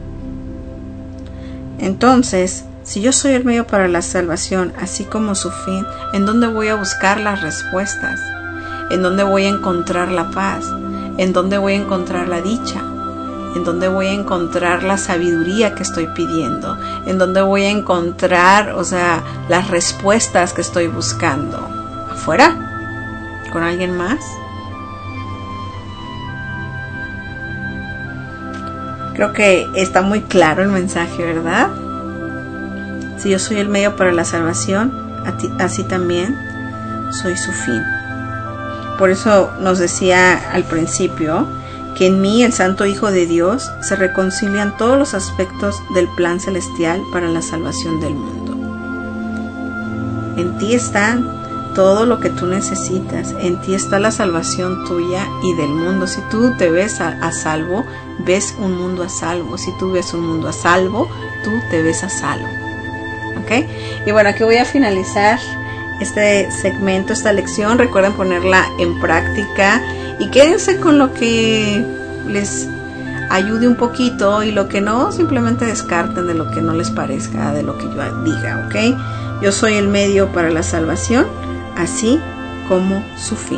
Entonces, si yo soy el medio para la salvación, así como su fin, ¿en dónde voy a buscar las respuestas? ¿En dónde voy a encontrar la paz? ¿En dónde voy a encontrar la dicha? ¿En dónde voy a encontrar la sabiduría que estoy pidiendo? ¿En dónde voy a encontrar, o sea, las respuestas que estoy buscando? ¿Afuera? ¿Con alguien más? Creo que está muy claro el mensaje, ¿verdad? Si yo soy el medio para la salvación, así también soy su fin. Por eso nos decía al principio que en mí, el Santo Hijo de Dios, se reconcilian todos los aspectos del plan celestial para la salvación del mundo. En ti está todo lo que tú necesitas, en ti está la salvación tuya y del mundo. Si tú te ves a, a salvo, ves un mundo a salvo. Si tú ves un mundo a salvo, tú te ves a salvo. ¿Ok? Y bueno, aquí voy a finalizar este segmento, esta lección. Recuerden ponerla en práctica y quédense con lo que les ayude un poquito, y lo que no, simplemente descarten de lo que no les parezca, de lo que yo diga, ¿ok? Yo soy el medio para la salvación, así como su fin.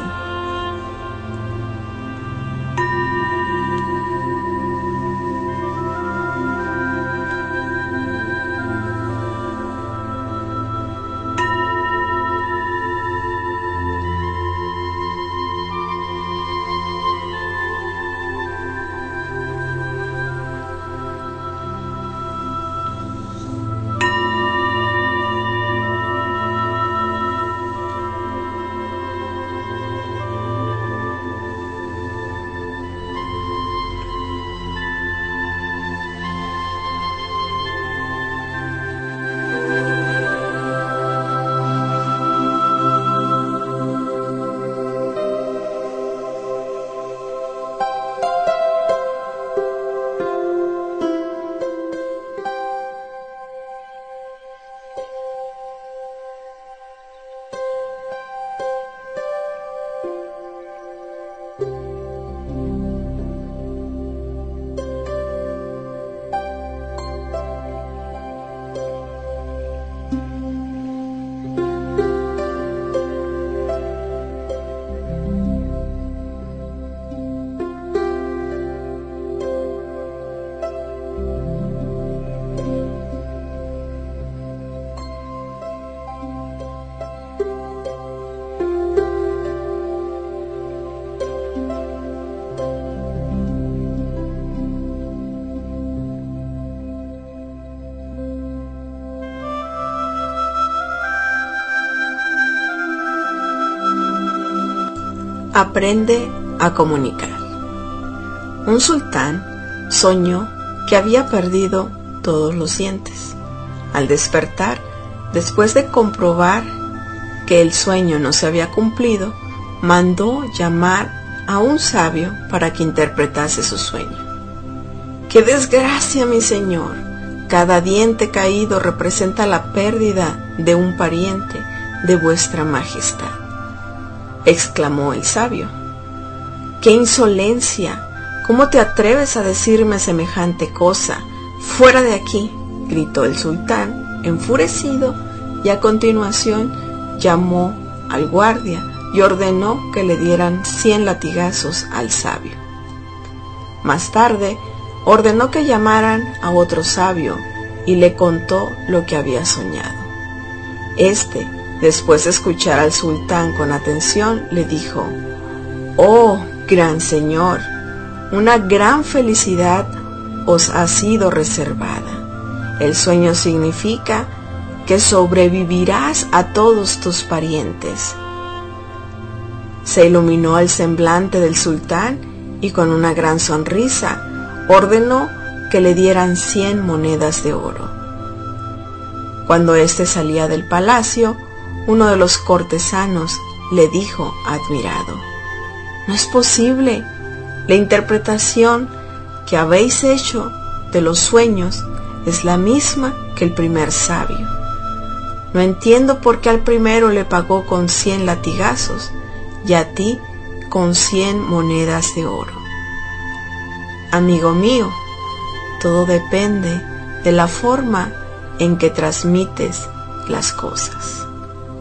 aprende a comunicar. Un sultán soñó que había perdido todos los dientes. Al despertar, después de comprobar que el sueño no se había cumplido, mandó llamar a un sabio para que interpretase su sueño. ¡Qué desgracia, mi señor! Cada diente caído representa la pérdida de un pariente de vuestra majestad, exclamó el sabio. ¡Qué insolencia! ¿Cómo te atreves a decirme semejante cosa? ¡Fuera de aquí!, gritó el sultán, enfurecido, y a continuación llamó al guardia y ordenó que le dieran cien latigazos al sabio. Más tarde, ordenó que llamaran a otro sabio y le contó lo que había soñado. Este, después de escuchar al sultán con atención, le dijo: «Oh, gran señor, una gran felicidad os ha sido reservada. El sueño significa que sobrevivirás a todos tus parientes». Se iluminó el semblante del sultán y con una gran sonrisa ordenó que le dieran cien monedas de oro. Cuando éste salía del palacio, uno de los cortesanos le dijo admirado: «No es posible, la interpretación que habéis hecho de los sueños es la misma que el primer sabio. No entiendo por qué al primero le pagó con cien latigazos y a ti con cien monedas de oro». Amigo mío, todo depende de la forma en que transmites las cosas.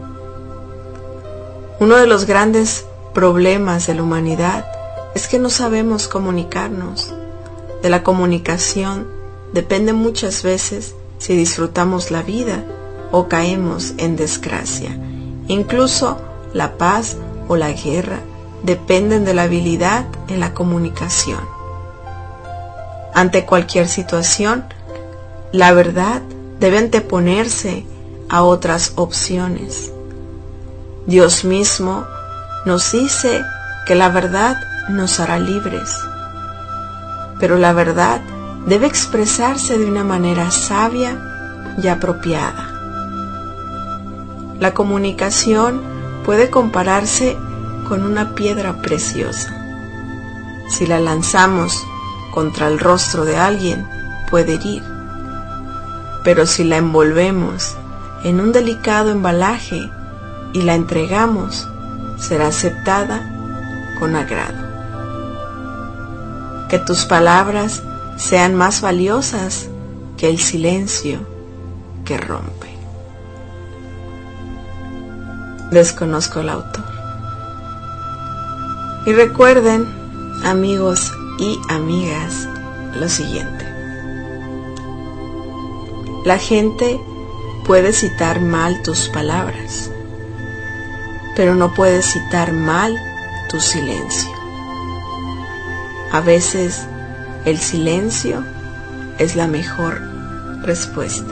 Uno de los grandes problemas de la humanidad es que no sabemos comunicarnos. De la comunicación depende muchas veces si disfrutamos la vida o caemos en desgracia. Incluso la paz o la guerra dependen de la habilidad en la comunicación. Ante cualquier situación, la verdad debe anteponerse a otras opciones. Dios mismo nos dice que la verdad nos hará libres, pero la verdad debe expresarse de una manera sabia y apropiada. La comunicación puede compararse con una piedra preciosa. Si la lanzamos contra el rostro de alguien, puede herir, pero si la envolvemos en un delicado embalaje y la entregamos, será aceptada con agrado. Que tus palabras sean más valiosas que el silencio que rompe. Desconozco el autor. Y recuerden, amigos y amigas, lo siguiente: la gente puede citar mal tus palabras, pero no puede citar mal tu silencio. A veces el silencio es la mejor respuesta.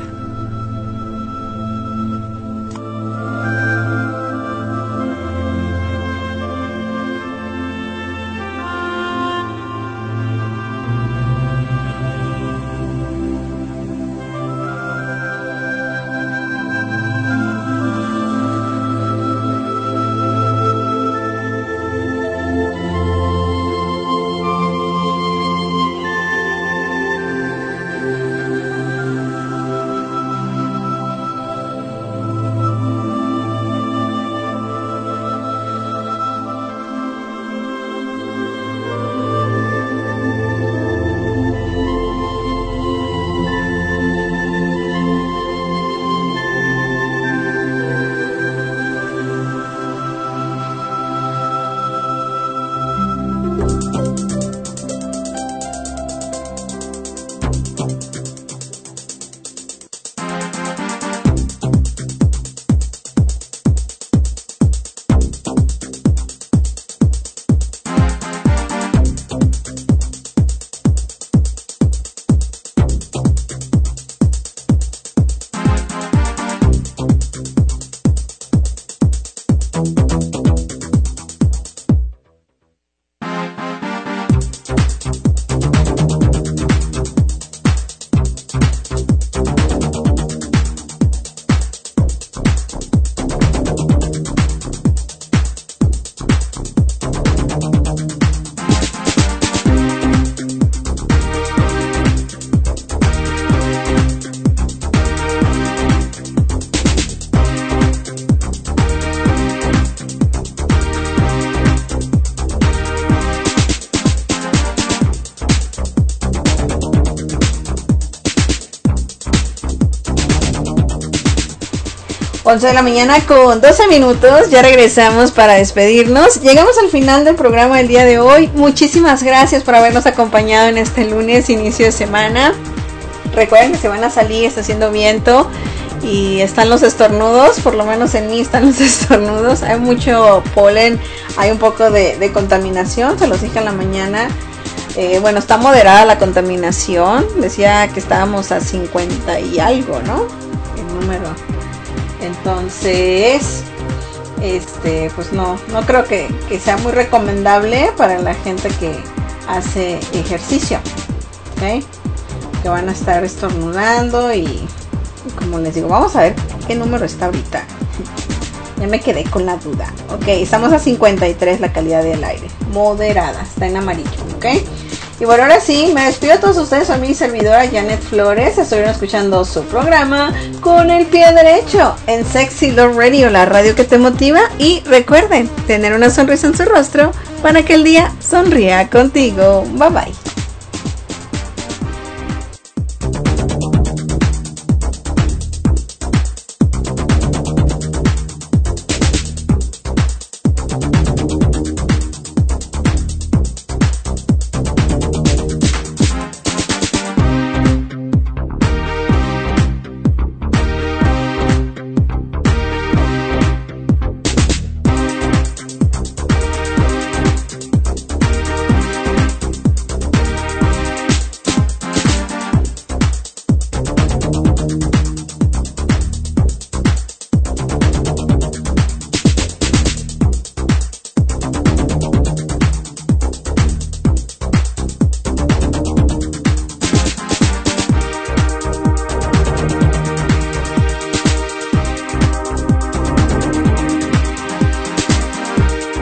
once de la mañana con doce minutos, ya regresamos para despedirnos. Llegamos al final del programa del día de hoy. Muchísimas gracias por habernos acompañado en este lunes, inicio de semana. Recuerden que se van a salir, está haciendo viento y están los estornudos, por lo menos en mí están los estornudos. Hay mucho polen, hay un poco de, de contaminación, se los dije en la mañana. Eh, bueno, está moderada la contaminación, decía que estábamos a cincuenta y algo, ¿no? El número. Entonces, este, pues no, no creo que, que sea muy recomendable para la gente que hace ejercicio, ¿ok? Que van a estar estornudando y, y como les digo, vamos a ver qué número está ahorita. Ya me quedé con la duda. Ok, estamos a cincuenta y tres la calidad del aire, moderada, está en amarillo, ¿ok? Y bueno, ahora sí, me despido a todos ustedes, soy mi servidora Janet Flores. Estuvieron escuchando su programa Con el Pie Derecho en Sexy Love Radio, la radio que te motiva. Y recuerden, tener una sonrisa en su rostro para que el día sonría contigo. Bye bye.